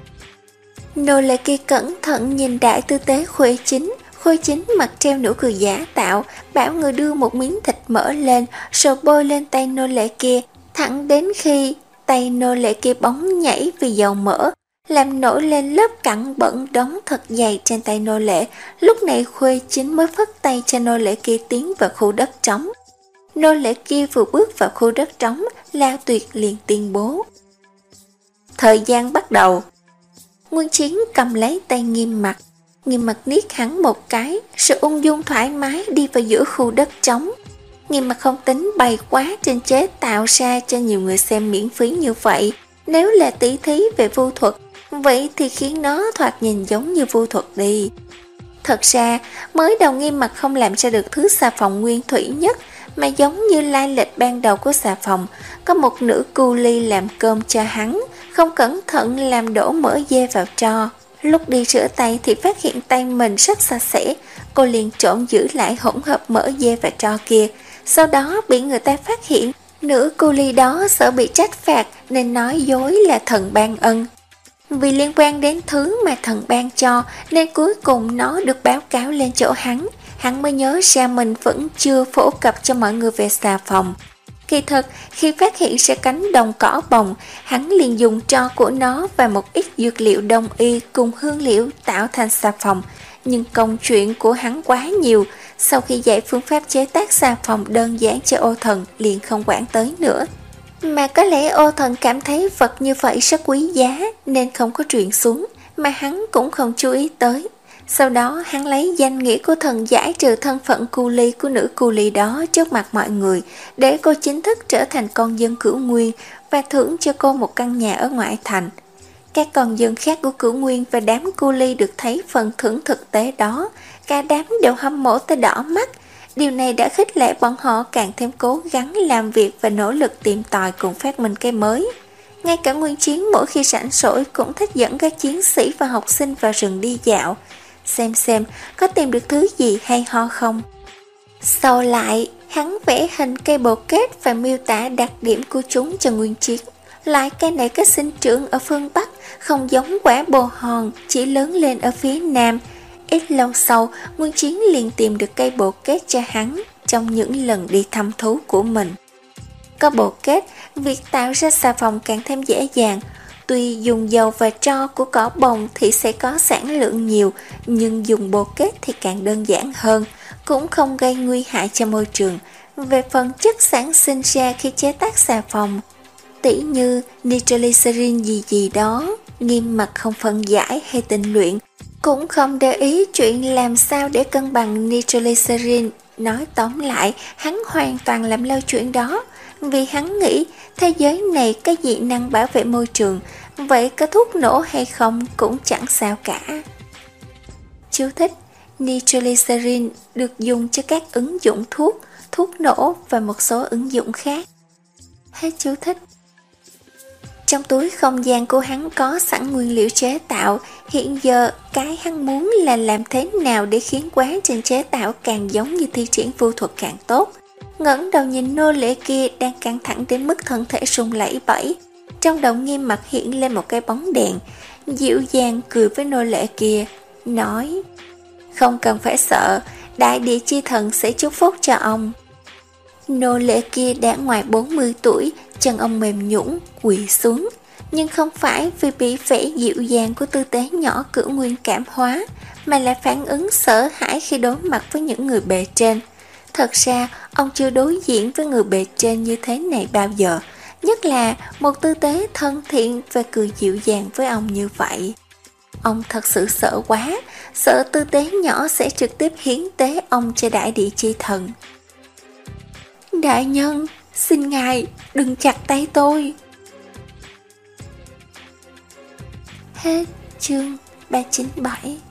Nô lệ kia cẩn thận nhìn đại tư tế Khuê Chính. Khuê Chính mặt treo nụ cười giả tạo, bảo người đưa một miếng thịt mỡ lên, rồi bôi lên tay nô lệ kia, thẳng đến khi tay nô lệ kia bóng nhảy vì dầu mỡ, làm nổi lên lớp cặn bẩn đóng thật dày trên tay nô lệ. Lúc này Khuê Chính mới phất tay cho nô lệ kia tiến vào khu đất trống. Nô lệ kia vừa bước vào khu đất trống, La Tuyệt liền tuyên bố. Thời gian bắt đầu. Nguyên Chiến cầm lấy tay Nghiêm Mặt. Nghiêm Mặt liếc hắn một cái, sự ung dung thoải mái đi vào giữa khu đất trống. Nghiêm Mặt không tính bày quá trên chế tạo ra cho nhiều người xem miễn phí như vậy. Nếu là tỷ thí về vu thuật, vậy thì khiến nó thoạt nhìn giống như vu thuật đi. Thật ra, mới đầu Nghiêm Mặt không làm ra được thứ xà phòng nguyên thủy nhất, mà giống như lai lịch ban đầu của xà phòng, có một nữ cu ly làm cơm cho hắn, không cẩn thận làm đổ mỡ dê vào tro. Lúc đi rửa tay thì phát hiện tay mình rất sạch sẽ, cô liền trộn giữ lại hỗn hợp mỡ dê và tro kia. Sau đó bị người ta phát hiện, nữ cu ly đó sợ bị trách phạt nên nói dối là thần ban ân. Vì liên quan đến thứ mà thần ban cho nên cuối cùng nó được báo cáo lên chỗ hắn. hắn mới nhớ ra mình vẫn chưa phổ cập cho mọi người về xà phòng. Kỳ thực, khi phát hiện ra cánh đồng cỏ bồng, hắn liền dùng tro của nó và một ít dược liệu đông y cùng hương liệu tạo thành xà phòng. Nhưng công chuyện của hắn quá nhiều, sau khi dạy phương pháp chế tác xà phòng đơn giản cho Ô Thần liền không quản tới nữa. Mà có lẽ Ô Thần cảm thấy vật như vậy rất quý giá nên không có truyền xuống, mà hắn cũng không chú ý tới. Sau đó hắn lấy danh nghĩa của thần giải trừ thân phận cu ly của nữ cu ly đó trước mặt mọi người, để cô chính thức trở thành con dân Cửu Nguyên và thưởng cho cô một căn nhà ở ngoại thành. Các con dân khác của Cửu Nguyên và đám cu ly được thấy phần thưởng thực tế đó, cả đám đều hâm mộ tới đỏ mắt. Điều này đã khích lệ bọn họ càng thêm cố gắng làm việc và nỗ lực tìm tòi cùng phát minh cái mới. Ngay cả Nguyên Chiến mỗi khi rảnh rỗi cũng thích dẫn các chiến sĩ và học sinh vào rừng đi dạo, xem xem có tìm được thứ gì hay ho không. Sau lại, hắn vẽ hình cây bồ kết và miêu tả đặc điểm của chúng cho Nguyên Chiến. Loại cây này có sinh trưởng ở phương Bắc, không giống quả bồ hòn, chỉ lớn lên ở phía Nam. Ít lâu sau, Nguyên Chiến liền tìm được cây bồ kết cho hắn trong những lần đi thăm thú của mình. Có bồ kết, việc tạo ra xà phòng càng thêm dễ dàng. Tuy dùng dầu và tro của cỏ bồng thì sẽ có sản lượng nhiều, nhưng dùng bồ kết thì càng đơn giản hơn, cũng không gây nguy hại cho môi trường. Về phần chất sản sinh ra khi chế tác xà phòng, tỉ như nitroglycerin gì gì đó, Nghiêm Mặt không phân giải hay tinh luyện, cũng không để ý chuyện làm sao để cân bằng nitroglycerin. Nói tóm lại, hắn hoàn toàn làm lơ chuyện đó, vì hắn nghĩ thế giới này có dị năng bảo vệ môi trường, vậy có thuốc nổ hay không cũng chẳng sao cả. Chú thích: nitroglycerin được dùng cho các ứng dụng thuốc, thuốc nổ và một số ứng dụng khác. Hết chú thích. Trong túi không gian của hắn có sẵn nguyên liệu chế tạo, hiện giờ cái hắn muốn là làm thế nào để khiến quá trình chế tạo càng giống như thi triển vu thuật càng tốt. Ngẩng đầu nhìn nô lệ kia đang căng thẳng đến mức thân thể run lẩy bẩy. Trong đầu Nghiêm Mặt hiện lên một cái bóng đèn, dịu dàng cười với nô lệ kia, nói: không cần phải sợ, đại địa chi thần sẽ chúc phúc cho ông. Nô lệ kia đã ngoài bốn mươi tuổi, chân ông mềm nhũn quỳ xuống, nhưng không phải vì bị vẻ dịu dàng của tư tế nhỏ Cửu Nguyên cảm hóa, mà là phản ứng sợ hãi khi đối mặt với những người bề trên. Thật ra, ông chưa đối diện với người bề trên như thế này bao giờ, nhất là một tư tế thân thiện và cười dịu dàng với ông như vậy. Ông thật sự sợ quá, sợ tư tế nhỏ sẽ trực tiếp hiến tế ông cho đại địa chi thần. Đại nhân, xin ngài đừng chặt tay tôi. Hết chương ba trăm chín mươi bảy.